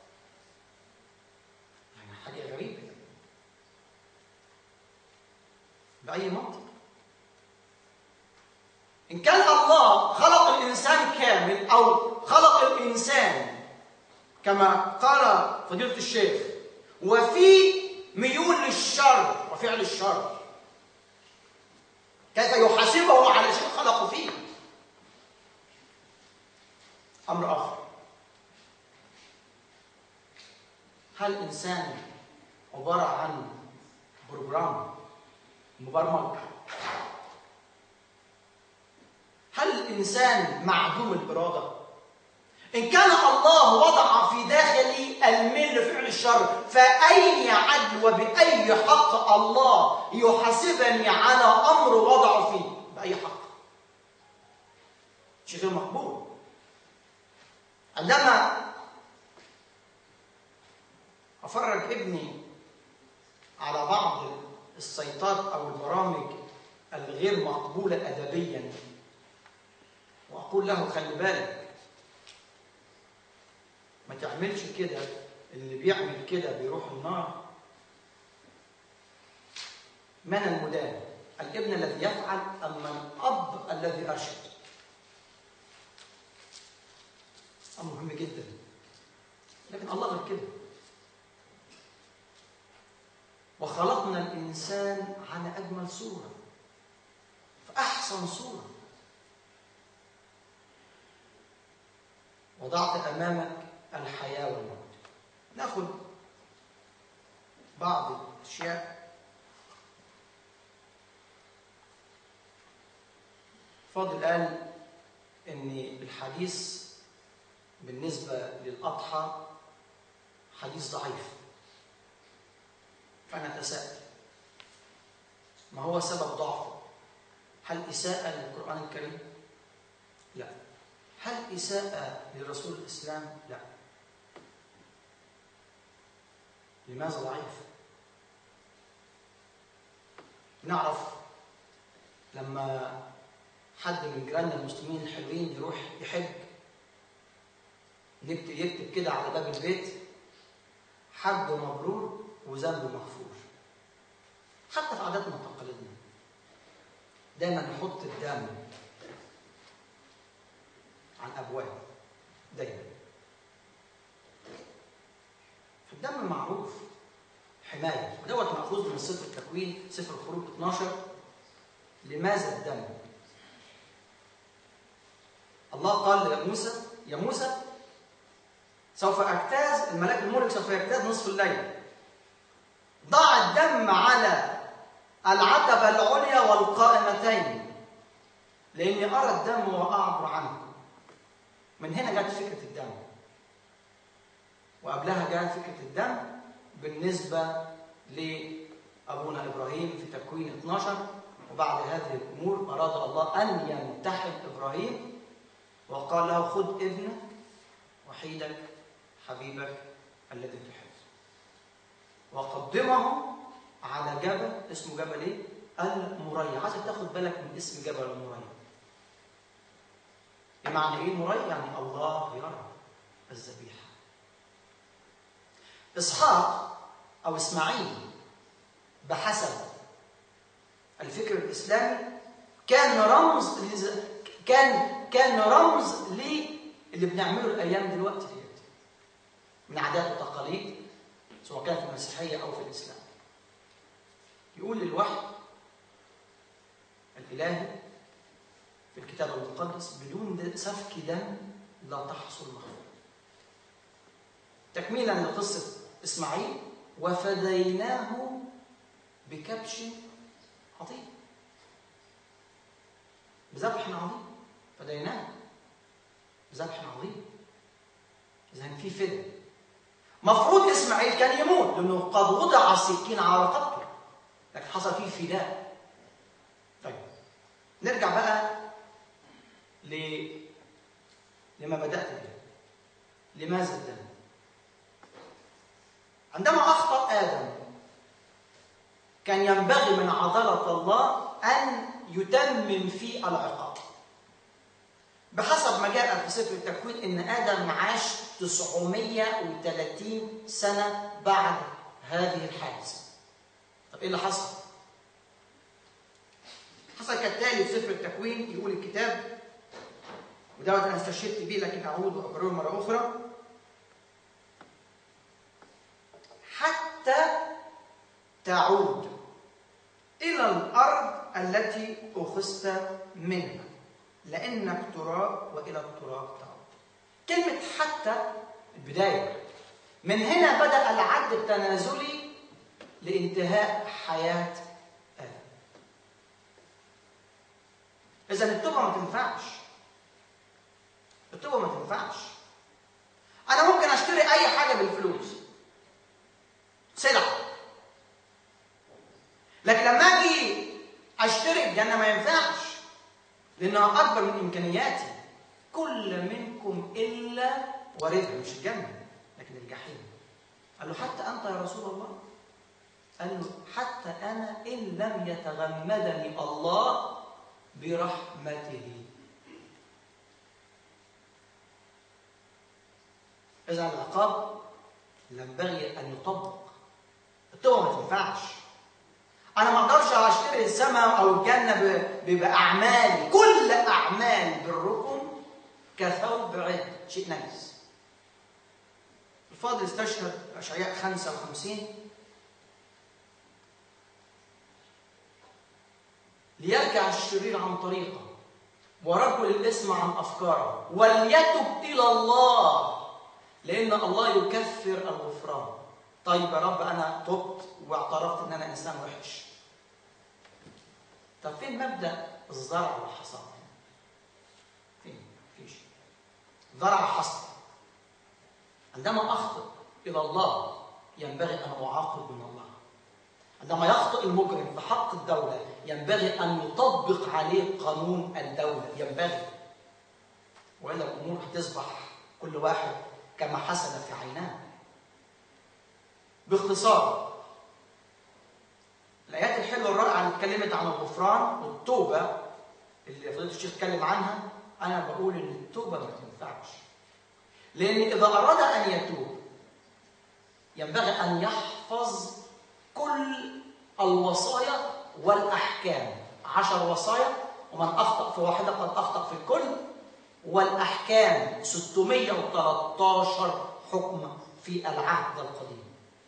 يعني حاجة غريبة بأي منطق؟ إن كان الله خلق الإنسان كامل أو خلق الإنسان كما قال فضيلة الشيخ وفي ميول للشر وفعل الشر، كيف يحاسبه على شيء خلقه فيه؟ أمر آخر، هل الإنسان عبارة عن بروجرام مبرمج؟ هل الإنسان معدوم الإرادة؟ إن كان الله وضع في داخلي الميل لفعل الشر، فأي عدل وبأي حق الله يحاسبني على أمر وضعه فيه؟ بأي حق؟ شيء غير مقبول. عندما أفرج ابني على بعض السيطات أو البرامج الغير مقبولة أدبيا، وأقول له خلي بالك ما تعملش كده، اللي بيعمل كده بيروح النار. من المدان؟ الابن الذي يفعل أم الأب الذي أرشد؟ أمر مهم جدا. لكن الله غير كده. وخلقنا الإنسان على أجمل صورة، فأحسن صورة. وضعت أمامك الحياة والموت. نأخذ بعض الأشياء. فاضل قال إن الحديث بالنسبة للأضحى حديث ضعيف. فأنا أتساءل ما هو سبب ضعفه؟ هل إساءة للقرآن الكريم؟ لا. هل إساءة لرسول الإسلام؟ لا. لماذا ضعيف؟ نعرف لما حد من جيراننا المسلمين الحلوين يروح يحج، يكتب كده على باب البيت حج مبرور وذنب مغفور. حتى في عاداتنا وتقاليدنا دايما نحط الدم على الابواب دايما. فالدم معروف حمايه، ودوت ماخوذ من سفر التكوين، سفر الخروج 12. لماذا الدم؟ الله قال لموسى: يا موسى سوف اجتاز الملاك الملك، سوف يجتاز نصف الليل، ضع الدم على العتبة العليا والقائمتين لأني أرى الدم وأعبر عنه. من هنا جاءت فكرة الدم، وقبلها جاءت فكرة الدم بالنسبة لأبونا إبراهيم في تكوين 12. وبعد هذه الأمور أراد الله أن ينتحل إبراهيم وقال له: خذ ابنك وحيدك حبيبك الذي تحبه وقدمه على جبل اسمه جبل ايه؟ المريا. عايزك تاخد بالك من اسم جبل المريا. بمعنى ايه المريا؟ يعني الله يرى الذبيحه. اسحاق او اسماعيل بحسب الفكر الاسلامي كان رمز للي بنعمله الايام دلوقتي من عادات وتقاليد، سواء كانت في المسيحيه او في الاسلام. يقول الوحي الالهي في الكتاب المقدس: بدون سفك دم لا تحصل مغفرة. تكميلا لقصه اسماعيل: وفديناه بكبش عظيم، بذبح عظيم. فديناه بذبح عظيم. اذا في فداء. مفروض اسماعيل كان يموت لانه قد وضع السكين على رقبته، لكن حصل فيه فداء. طيب نرجع بقى لما بدأت به. لماذا الدم؟ عندما أخطأ آدم كان ينبغي من عضلة الله أن يتمم في العقاب. بحسب ما جاء في سفر التكوين إن آدم عاش 930 سنة بعد هذه الحادثة. طب إيه اللي حصل؟ حصل كالتالي في سفر التكوين. يقول الكتاب، ودوت أنا استشهدت به لكن أعود وأقرره مرة أخرى: حتى تعود إلى الأرض التي أخذت منها لأنك تراب وإلى التراب تعود. كلمة حتى البداية. من هنا بدأ العد التنازلي لانتهاء حياة آدم. إذا التوبة ما تنفعش. التوبة ما تنفعش. أنا ممكن أشتري أي حاجة بالفلوس، سلعة، لكن لما أجي أشتري الجنة ما ينفعش لأنها أكبر من إمكانياتي. كل منكم إلا واردها، مش الجنة لكن الجحيم. قال له: حتى أنت يا رسول الله؟ قال له حتى أنا إن لم يتغمدني الله برحمته. إذا العقاب ينبغي أن يطبق. التوبة ما تنفعش. أنا ما أقدرش أشتري السماء أو الجنة بأعمالي. كل أعمال بالركن كثوب عد، شيء نجس. الفاضل استشهد أشعياء 55 ليرجع الشرير عن طريقه ورجل الإثم عن أفكاره وليتب إلى الله لأن الله يكفر الغفران. طيب يا رب أنا تبت واعترفت إن أنا إنسان وحش. طب فين مبدأ الزرع والحصاد؟ فين؟ مفيش. زرع حصد. عندما أخطئ إلى الله ينبغي أن أعاقب من الله. عندما يخطئ المجرم في حق الدولة ينبغي أن يطبق عليه قانون الدولة، ينبغي. وإلا الأمور هتصبح كل واحد كما حسن في عيناه. باختصار الآيات الحلوة الرائعة اللي اتكلمت عن الغفران والتوبة اللي فضيلة الشيخ اتكلم عنها، أنا بقول إن التوبة ما تنفعش. لأن إذا أراد أن يتوب ينبغي أن يحفظ كل الوصايا والأحكام. 10 وصايا، ومن أخطأ في واحدة قد أخطأ في الكل. والأحكام 613 حكم في العهد القديم.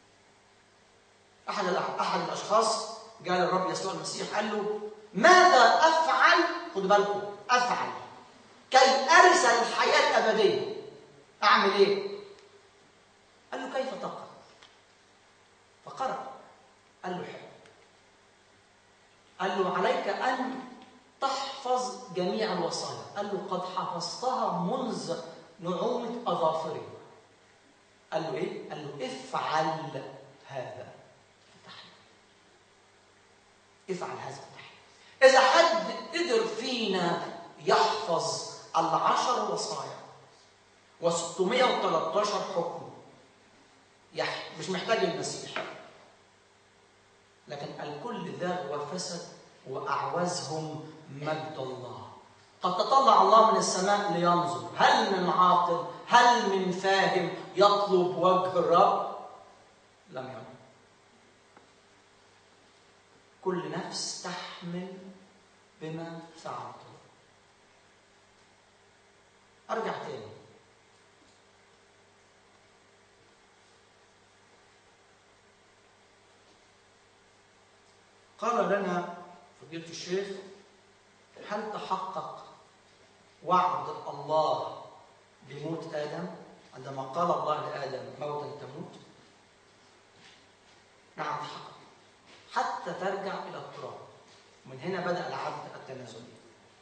أحد الأشخاص قال الرب يسوع المسيح قال له ماذا أفعل؟ خدوا بالكم، أفعل كي أرث الحياة الأبدية. أعمل إيه؟ قال له كيف تقرأ؟ فقرأ. قال له حلو. قال له عليك أن تحفظ جميع الوصايا. قال له قد حفظتها منذ نعومة أظافري. قال له إيه؟ قال له افعل هذا التحليل. افعل هذا التحليل. إذا حد قدر فينا يحفظ 10 وصايا و613 حكم مش محتاج المسيح. لكن الكل ذاغ وفسد وأعوزهم مجد الله. قد تطلع الله من السماء لينظر هل من عاقل، هل من فاهم يطلب وجه الرب؟ لم يرى. كل نفس تحمل بما فعلته. أرجع تاني. قال لنا فضيلة الشيخ هل تحقق وعد الله بموت آدم عندما قال الله لآدم موتا تموت؟ نعم تحقق حتى ترجع إلى التراب. من هنا بدأ العبد التنازلي.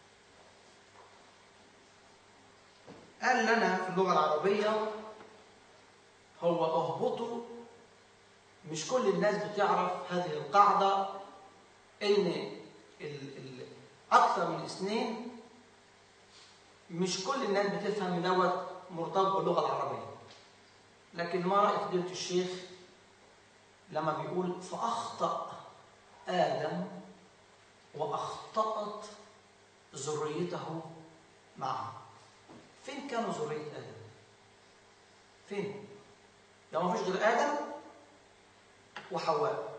قال لنا في اللغة العربية هو اهبطوا. مش كل الناس بتعرف هذه القاعدة إن أكثر من 2 مش كل الناس بتفهم إن دوت مرتبط باللغة العربية. لكن ما رأي فضيلة الشيخ لما بيقول فأخطأ آدم وأخطأت ذريته معه؟ فين كانوا ذرية آدم؟ فين؟ لو ما فيش غير آدم وحواء.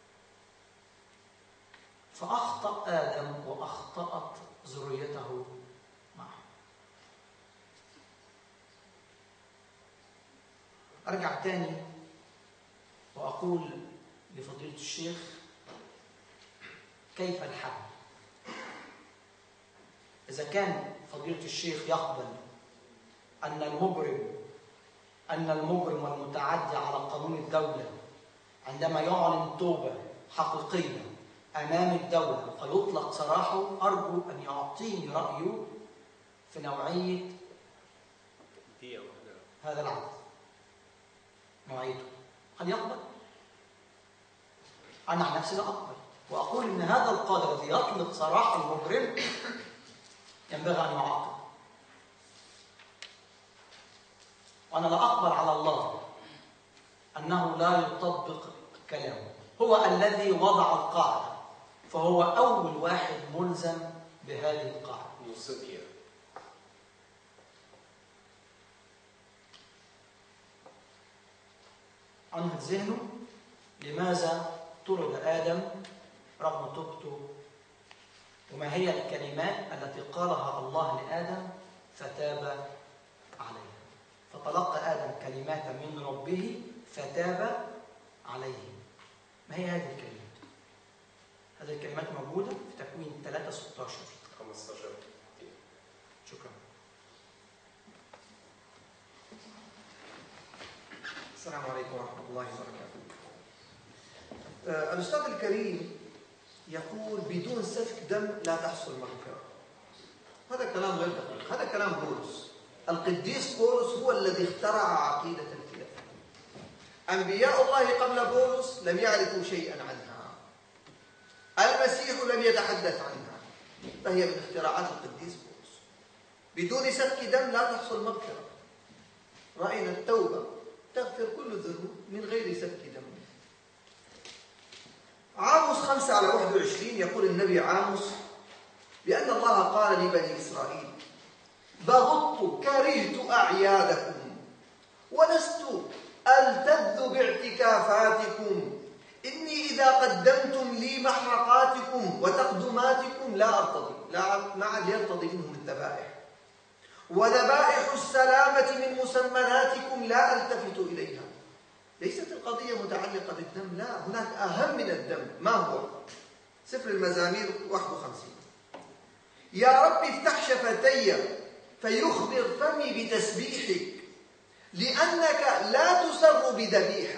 فأخطأ آدم وأخطأت ذريته معه. أرجع تاني وأقول لفضيلة الشيخ كيف الحل؟ إذا كان فضيلة الشيخ يقبل أن المجرم والمتعدي على قانون الدولة عندما يعلن توبة حقيقية أمام الدولة فيطلق سراحه، أرجو أن يعطيني رأيه في نوعية هذا العبد. نوعيته هل يقبل؟ أنا عن نفسي لا أقبل، وأقول إن هذا القاضي الذي يطلق سراح المجرم ينبغي أن يعاقب. وأنا لا أقبل على الله أنه لا يطبق كلامه. هو الذي وضع القاعدة، فهو أول واحد ملزم بهذه القاعدة. نص دقيقة. عنه ذهنه لماذا طرد آدم رغم توبته، وما هي الكلمات التي قالها الله لآدم فتاب عليها. فتلقى آدم كلمات من ربه فتاب عليه. ما هي هذه الكلمات؟ هذه الكلمات موجودة في تكوين 3:16. 15. شكرا. السلام عليكم ورحمة الله وبركاته. الأستاذ الكريم يقول بدون سفك دم لا تحصل مغفرة. هذا كلام غير دقيق، هذا كلام بولس. القديس بولس هو الذي اخترع عقيدة الخلاف. أنبياء الله قبل بولس لم يعرفوا شيئا عنها. المسيح لم يتحدث عنها، فهي من اختراعات القديس بولس. بدون سفك دم لا تحصل مغفرة. رأينا التوبة تغفر كل الذنوب من غير سفك دم. عاموس 5:21 يقول النبي عاموس بأن الله قال لبني إسرائيل: بغضت كرهت أعيادكم ولست ألتذ باعتكافاتكم، إني إذا قدمتم لي محرقاتكم وتقدماتكم لا أرتضي، ما عاد يرتضي منهم الذبائح، وذبائح السلامة من مسمناتكم لا ألتفت إليها. ليست القضية متعلقة بالدم، لا، هناك أهم من الدم. ما هو؟ سفر المزامير 51: يا رب افتح شفتي فيخبر فمي بتسبيحك، لأنك لا تسر بذبيحة،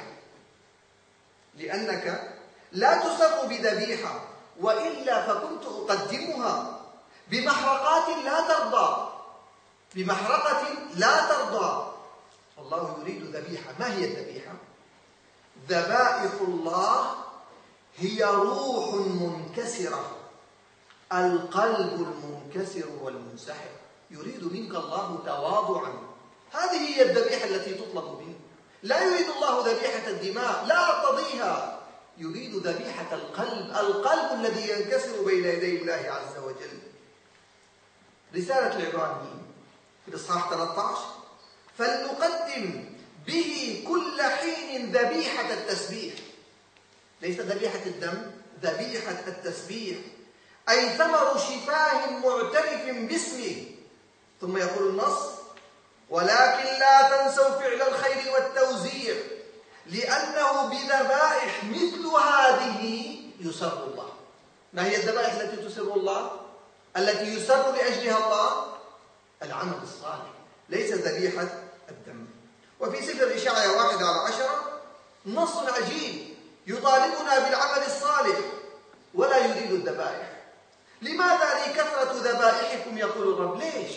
لأنك لا تسر بذبيحة، وإلا فكنت أقدمها. بمحرقات لا ترضى، بمحرقة لا ترضى. الله يريد ذبيحة. ما هي الذبيحة؟ ذبائح الله هي روح منكسرة، القلب المنكسر والمنسحق. يريد منك الله تواضعا. هذه هي الذبيحة التي تطلب منك. لا يريد الله ذبيحة الدماء، لا أرتضيها. يريد ذبيحة القلب، القلب الذي ينكسر بين يدي الله عز وجل. رسالة العبرانيين في الإصحاح 13: فلنقدم به كل حين ذبيحة التسبيح. ليس ذبيحة الدم، ذبيحة التسبيح، أي ثمر شفاه معترف باسمه. ثم يقول النص: ولكن لا تنسوا فعل الخير والتوزيع، لأنه بذبائح مثل هذه يسر الله. ما هي الذبائح التي تسر الله؟ التي يسر لأجلها الله؟ العمل الصالح، ليس ذبيحة الدم. وفي سفر إشعياء 1:10 نص عجيب يطالبنا بالعمل الصالح ولا يريد الذبائح. لماذا لي كثرة ذبائحكم يقول الرب؟ ليش؟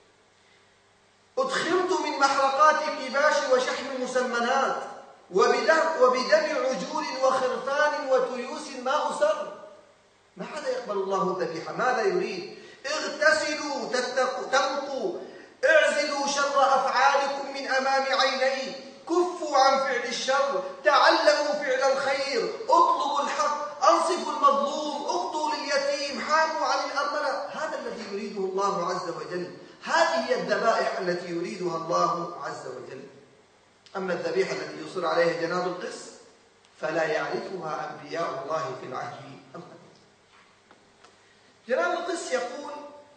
أدخلت من محرقات كباش وشحم مسمنات وبدم عجول وخرفان وتيوس ما أسر. ما عاد يقبل الله الذبيحة. ماذا يريد؟ اغتسلوا تنقوا، اعزلوا شر أفعالكم من أمام عيني، كفوا عن فعل الشر، تعلموا فعل الخير، اطلبوا الحق، انصفوا المظلوم، اغطوا لليتيم، حاموا عن الأرملة. هذا الذي يريده الله عز وجل. هذه هي الذبائح التي يريدها الله عز وجل. أما الذبيحة التي يصر عليها جناب القس فلا يعرفها أنبياء الله في العهد القديم. جناب القس يقول: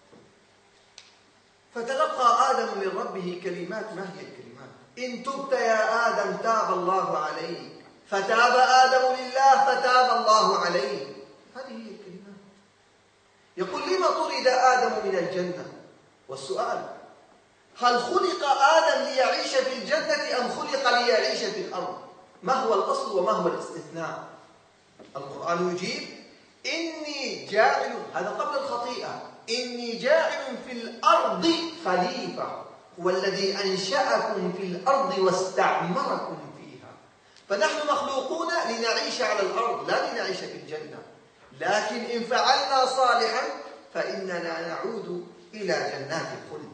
فتلقى آدم من ربه كلمات. ما هي الكلمات؟ إن تبت يا آدم تاب الله عليك، فتاب آدم لله فتاب الله عليه. هذه هي الكلمات. يقول: لما طرد آدم من الجنة؟ والسؤال: هل خلق آدم ليعيش في الجنة أم خلق ليعيش في الأرض؟ ما هو الأصل وما هو الاستثناء؟ القرآن يجيب: إني جاعل، هذا قبل الخطيئة، إني جاعل في الأرض خليفة، هو الذي أنشأكم في الأرض واستعمركم فيها. فنحن مخلوقون لنعيش على الأرض لا لنعيش في الجنة، لكن إن فعلنا صالحا فإننا نعود إلى جنات الخلد.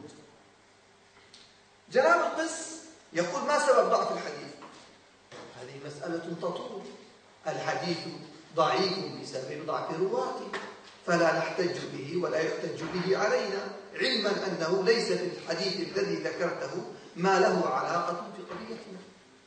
جناب القس يقول: ما سبب ضعف الحديث؟ هذه مسألة تطول. الحديث ضعيف بسبب ضعف رواته فلا نحتج به ولا يحتج به علينا، علما أنه ليس في الحديث الذي ذكرته ما له علاقة في قضيتنا.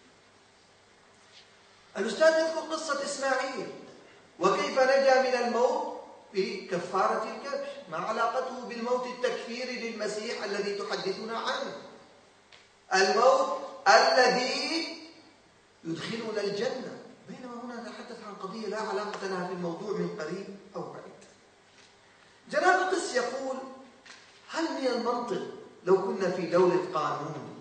الأستاذ يذكر قصة إسماعيل وكيف نجا من الموت بكفارة الكبش، ما علاقته بالموت التكفيري للمسيح الذي تحدثنا عنه، الموت الذي يدخلنا الجنة، بينما هنا نتحدث عن قضية لا علاقة لها في الموضوع من قريب أو بعيد. جناب القس يقول: هل من المنطق لو كنا في دولة قانون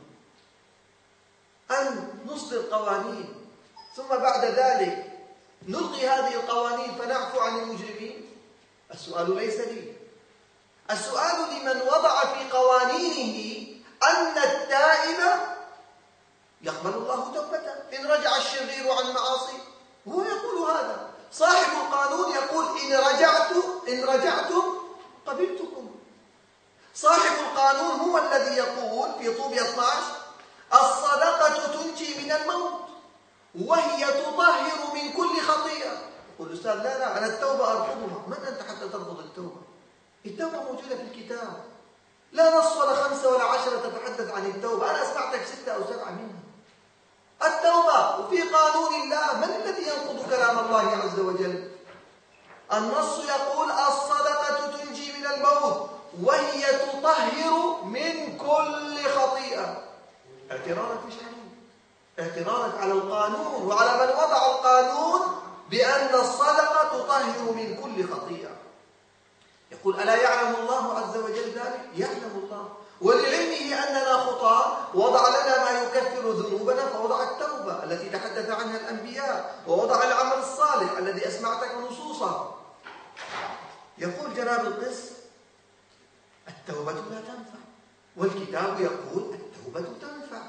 أن نصدر قوانين ثم بعد ذلك نلغي هذه القوانين فنعفو عن المجرمين؟ السؤال ليس لي، السؤال لمن وضع في قوانينه أن التائب يقبل الله توبته إن رجع الشرير عن معاصيه. هو يقول هذا، صاحب القانون يقول إن رجعتم قبلتكم. صاحب القانون هو الذي يقول في طوبى 12: الصدقة تنجي من الموت وهي تطهر من كل خطيئة. يقول الأستاذ: لا أنا التوبة أرفضها. من أنت حتى ترفض التوبة؟ التوبة موجودة في الكتاب، لا نص ولا 5 ولا 10 تتحدث عن التوبة، أنا أسمعتك 6 أو 7 منها. التوبة وفي قانون الله، من الذي ينقض كلام الله عز وجل؟ النص يقول: الصدقة تنجي من الموت وهي تطهر من كل خطيئة. اعتراضك مش عليه، اعتراضك على القانون وعلى من وضع القانون بأن الصدقة تطهر من كل خطيئة. يقول: ألا يعلم الله عز وجل ذلك؟ يعلم الله، ولعلمه أننا خطاة وضع لنا ما يكفر ذنوبنا، فوضع التوبة التي تحدث عنها الأنبياء، ووضع العمل الصالح الذي أسمعتك نصوصا. يقول جناب القس: التوبة لا تنفع، والكتاب يقول التوبة تنفع.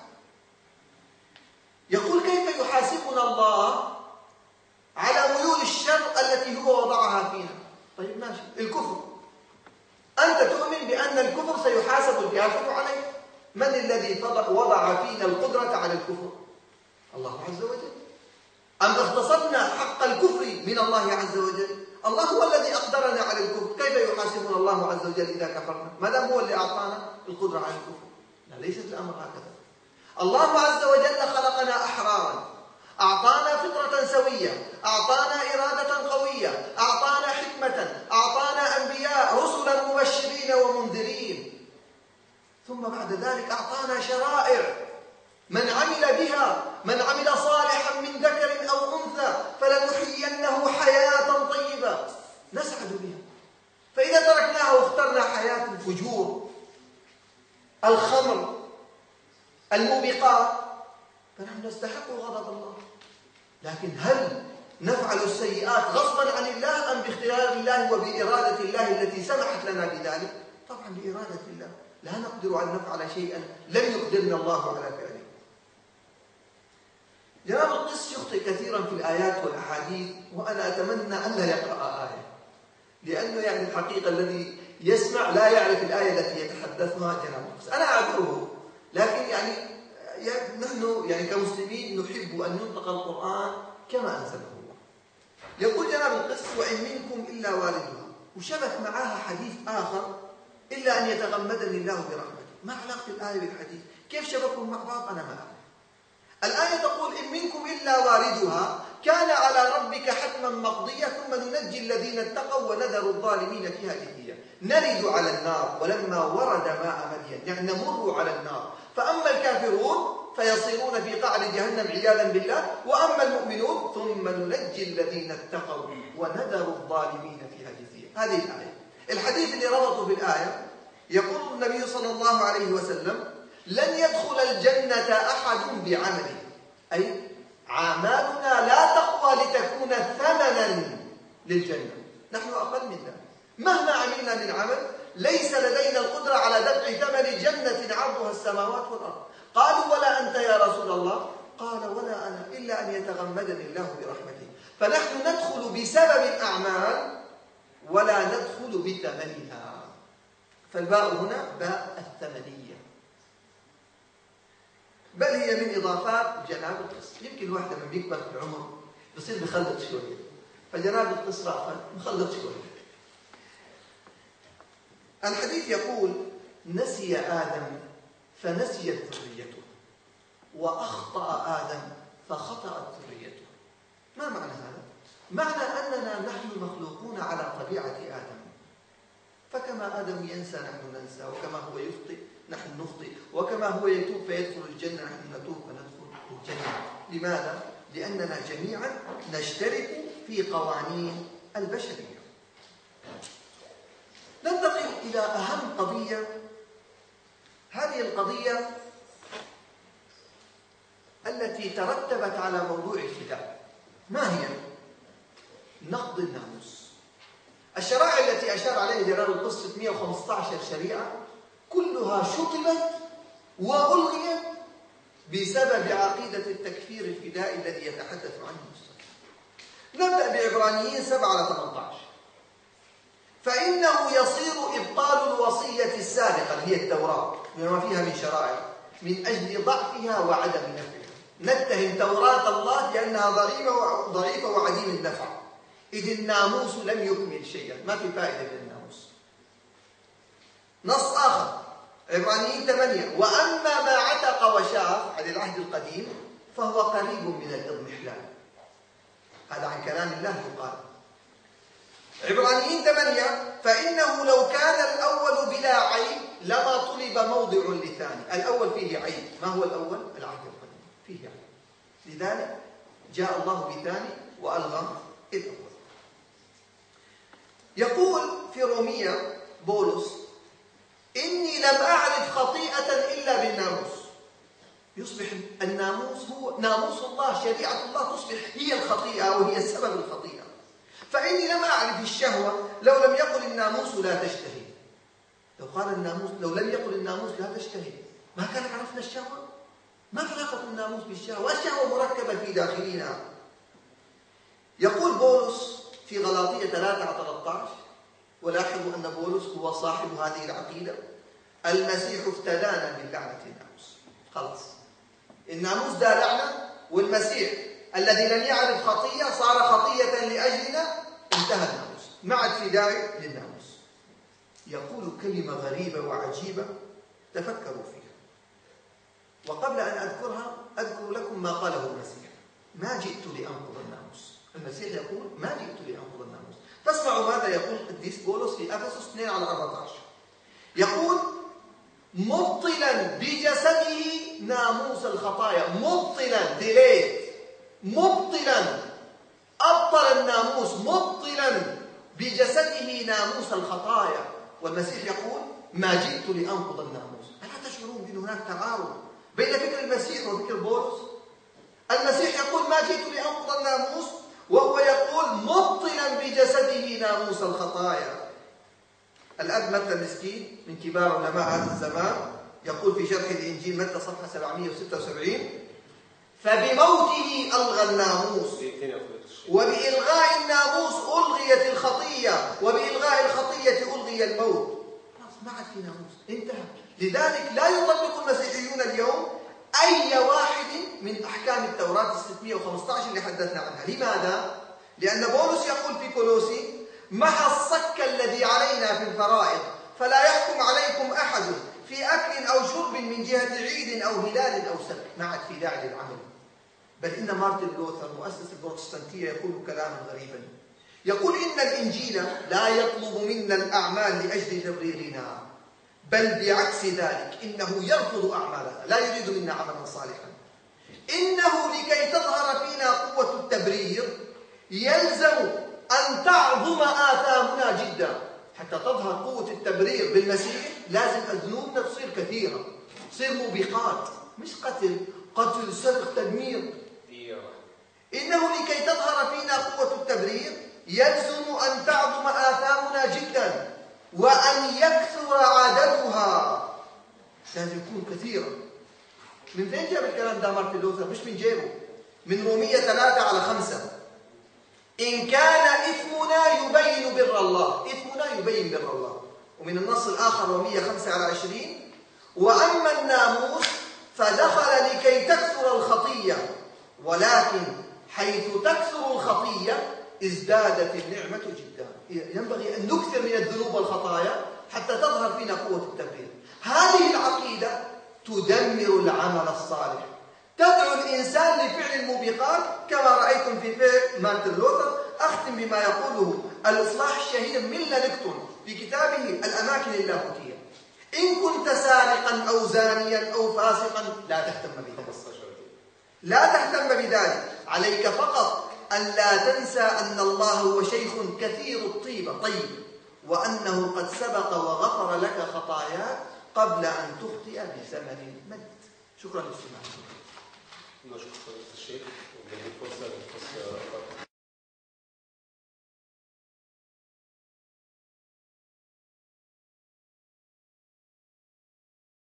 يقول: كيف يحاسبنا الله على ميول الشر التي هو وضعها فينا؟ طيب ماشي، الكفر، أنت تؤمن بأن الكفر سيحاسب الكافر عليه. من الذي وضع فينا القدرة على الكفر؟ الله عز وجل. أم اغتصبنا حق الكفر من الله عز وجل؟ الله هو الذي أقدرنا على الكفر، كيف يحاسبنا الله عز وجل إذا كفرنا؟ ما دام هو اللي أعطانا القدرة على الكفر. لا، ليست الأمر هكذا. الله عز وجل خلقنا أحرارا، أعطانا فطرة سوية، أعطانا إرادة قوية، أعطانا حكمة، أعطانا أنبياء رسلا مبشرين ومنذرين، ثم بعد ذلك أعطانا شرائع من عمل بها، من عمل صالحا من ذكر أو أنثى فلنحيينه حياة طيبة نسعد بها. فإذا تركناها واخترنا حياة الفجور، الخمر، الموبقات، فنحن نستحق غضب الله. لكن هل نفعل السيئات غصبا عن الله أم باختيار الله وبإرادة الله التي سمحت لنا بذلك؟ طبعا بإرادة الله، لا نقدر أن نفعل شيئا لم يقدرنا الله على فعله. جناب القس يخطئ كثيرا في الآيات والأحاديث، وأنا أتمنى أن لا يقرأ آية، لأنه يعني الحقيقة الذي يسمع لا يعرف الآية التي يتحدثها جناب القس. أنا أعذره، لكن يعني نحن يعني كمسلمين نحب أن ينطق القرآن كما أنزله الله. يقول جناب القس: وإن منكم إلا واردها، وشبك معها حديث آخر: إلا أن يتغمدني الله برحمته. ما علاقة الآية بالحديث؟ كيف شبكهم مع بعض؟ أنا ما أعرف. الآية تقول: إن منكم إلا واردها كان على ربك حتما مقضيا ثم ننجي الذين اتقوا ونذر الظالمين فيها جثيا. نرد على النار ولما ورد ماء مدين، يعني نمر على النار، فأما الكافرون فيصيرون في قعر جهنم عياذا بالله، وأما المؤمنون ثم ننجي الذين اتقوا ونذر الظالمين فيها جثيا. هذه الآية. الحديث اللي ربطه بالآية يقول النبي صلى الله عليه وسلم: لن يدخل الجنة أحد بعمله، أي أعمالنا لا تقوى لتكون ثمنا للجنة، نحن أقل من ذلك. مهما عملنا من عمل ليس لدينا القدرة على دفع ثمن جنة عرضها السماوات والأرض. قالوا: ولا أنت يا رسول الله؟ قال: ولا أنا، إلا أن يتغمدني الله برحمته. فنحن ندخل بسبب الأعمال ولا ندخل بثمنها. فالباء هنا باء الثمنية، بل هي من إضافات جناب القس. يمكن الواحد لما بيكبر في العمر بصير بخلط شوية، فجناب القصرى مخلط شوية. الحديث يقول: نسي آدم فنسيت ذريته، وأخطأ آدم فخطأت ذريته. ما معنى هذا؟ معنى أننا نحن مخلوقون على طبيعة آدم، فكما آدم ينسى نحن ننسى، وكما هو يخطئ نحن نخطئ، وكما هو يتوب فيدخل الجنة نحن نتوب فندخل الجنة. لماذا؟ لأننا جميعا نشترك في قوانين البشرية. ننتقل إلى أهم قضية. هذه القضية التي ترتبت على موضوع الفداء. ما هي؟ نقض الناموس. الشرائع التي أشار عليها جلال القدس 615 شريعة كلها شطبت وألغيت بسبب عقيدة التكفير الفدائي الذي يتحدث عنه المصطفى. نبدأ بعبرانيين 7-18. فإنه يصير إبطال الوصية السابقة اللي هي التوراة بما فيها من شرائع من أجل ضعفها وعدم نفعها. نتهم توراة الله لأنها ضعيفة وعديم النفع، إذ الناموس لم يكمل شيئا، ما في فائدة من الناموس. نص آخر عبرانيين 8: وأما ما عتق وشاف عن العهد القديم فهو قريب من الإضمحلال. هذا عن كلام الله يقال. عبرانيين 8: فإنه لو كان الأول بلا عيب لما طلب موضع لثاني. الأول فيه عيب. ما هو الأول؟ العهد القديم فيه عيب، لذلك جاء الله بثاني وألغى الأول. يقول في رومية بولس: إني لم أعرف خطيئة إلا بالناموس. يصبح الناموس هو ناموس الله، شريعة الله تصبح هي الخطيئة وهي السبب الخطيئة. فإني لم أعرف الشهوة لو لم يقل الناموس لا تشتهي. لو قال الناموس، لو لم يقل الناموس لا تشتهي، ما كان عرفنا الشهوة؟ ما علاقة الناموس بالشهوة؟ والشهوة مركبة في داخلنا. يقول بولس في غلاطية 3-13، ولاحظوا أن بولس هو صاحب هذه العقيدة: المسيح افتدانا من لعنة الناموس. خلاص، الناموس ده لعنة، والمسيح الذي لم يعرف خطية صار خطية لأجلنا، انتهى الناموس، ما عاد في داعي للناموس. يقول كلمة غريبة وعجيبة تفكروا فيها، وقبل أن أذكرها أذكر لكم ما قاله المسيح: ما جئت لأنقض الناموس. المسيح يقول: ما جئت لأنقض الناموس. تسمعوا ماذا يقول القديس بولس في أفسس 2-14. يقول: مبطلا بجسده ناموس الخطايا. مبطلا، ديليت، مبطلا، أبطل الناموس، مبطلا بجسده ناموس الخطايا. والمسيح يقول: ما جئت لأنقض الناموس. ألا تشعرون بأن هناك تعارض بين فكر المسيح وفكر بولس؟ المسيح يقول: ما جئت لأنقض الناموس، وهو يقول: مبطلا بجسده ناموس الخطايا. الأب متى مسكين من كبار علماء هذا الزمان يقول في شرح الإنجيل متى صفحة 776: فبموته ألغى الناموس، وبإلغاء الناموس ألغيت الخطية، وبإلغاء الخطية ألغي الموت. خلاص، ما عاد في ناموس، انتهى. لذلك لا يطبق المسيحيون اليوم أي واحد من أحكام التوراة 615 اللي حدثنا عنها. لماذا؟ لأن بولس يقول في كولوسي: محى الصك الذي علينا في الفرائض، فلا يحكم عليكم أحد في أكل أو شرب من جهة عيد أو هلال أو سبت. ما عاد في داعي للعمل. بل إن مارتن لوثر مؤسس البروتستانتية يقول كلاما غريبا، يقول: إن الإنجيل لا يطلب منا الأعمال لأجل تبريرنا، بل بعكس ذلك إنه يرفض أعمالنا، لا يريد منا عملا صالحا. إنه لكي تظهر فينا قوة التبرير يلزم أن تعظم آثامنا جدا. حتى تظهر قوة التبرير بالمسيح لازم ذنوبنا تصير كثيرة، تصير موبقات، مش قتل، سرقة، تدمير. إنه لكي تظهر فينا قوة التبرير يلزم أن تعظم آثامنا جدا وأن يكثر عددها. لازم يكون كثيرا. من فين جاب الكلام ده مارتن لوثر؟ مش من جيبه، من رومية 3:5: إن كان إثمنا يبين بر الله. إثمنا يبين بر الله. ومن النص الآخر رومية 5:20: وأما الناموس فدخل لكي تكثر الخطية، ولكن حيث تكثر الخطية ازدادت النعمة جدا. ينبغي أن نكثر من الذنوب والخطايا حتى تظهر فينا قوة التبرير. هذه العقيدة تدمر العمل الصالح، تدعو الإنسان لفعل الموبقات كما رأيتم في فعل مارتن لوثر. أختم بما يقوله الإصلاح الشهير ميلا نيكتون في كتابه الأماكن اللاهوتية: إن كنت سارقا أو زانيا أو فاسقا لا تهتم بذلك، لا تهتم بذلك، عليك فقط أن لا تنسى أن الله هو شيخ كثير الطيبة طيب، وأنه قد سبق وغفر لك خطاياك قبل أن تخطئ بزمن مد. شكرا للاستماع.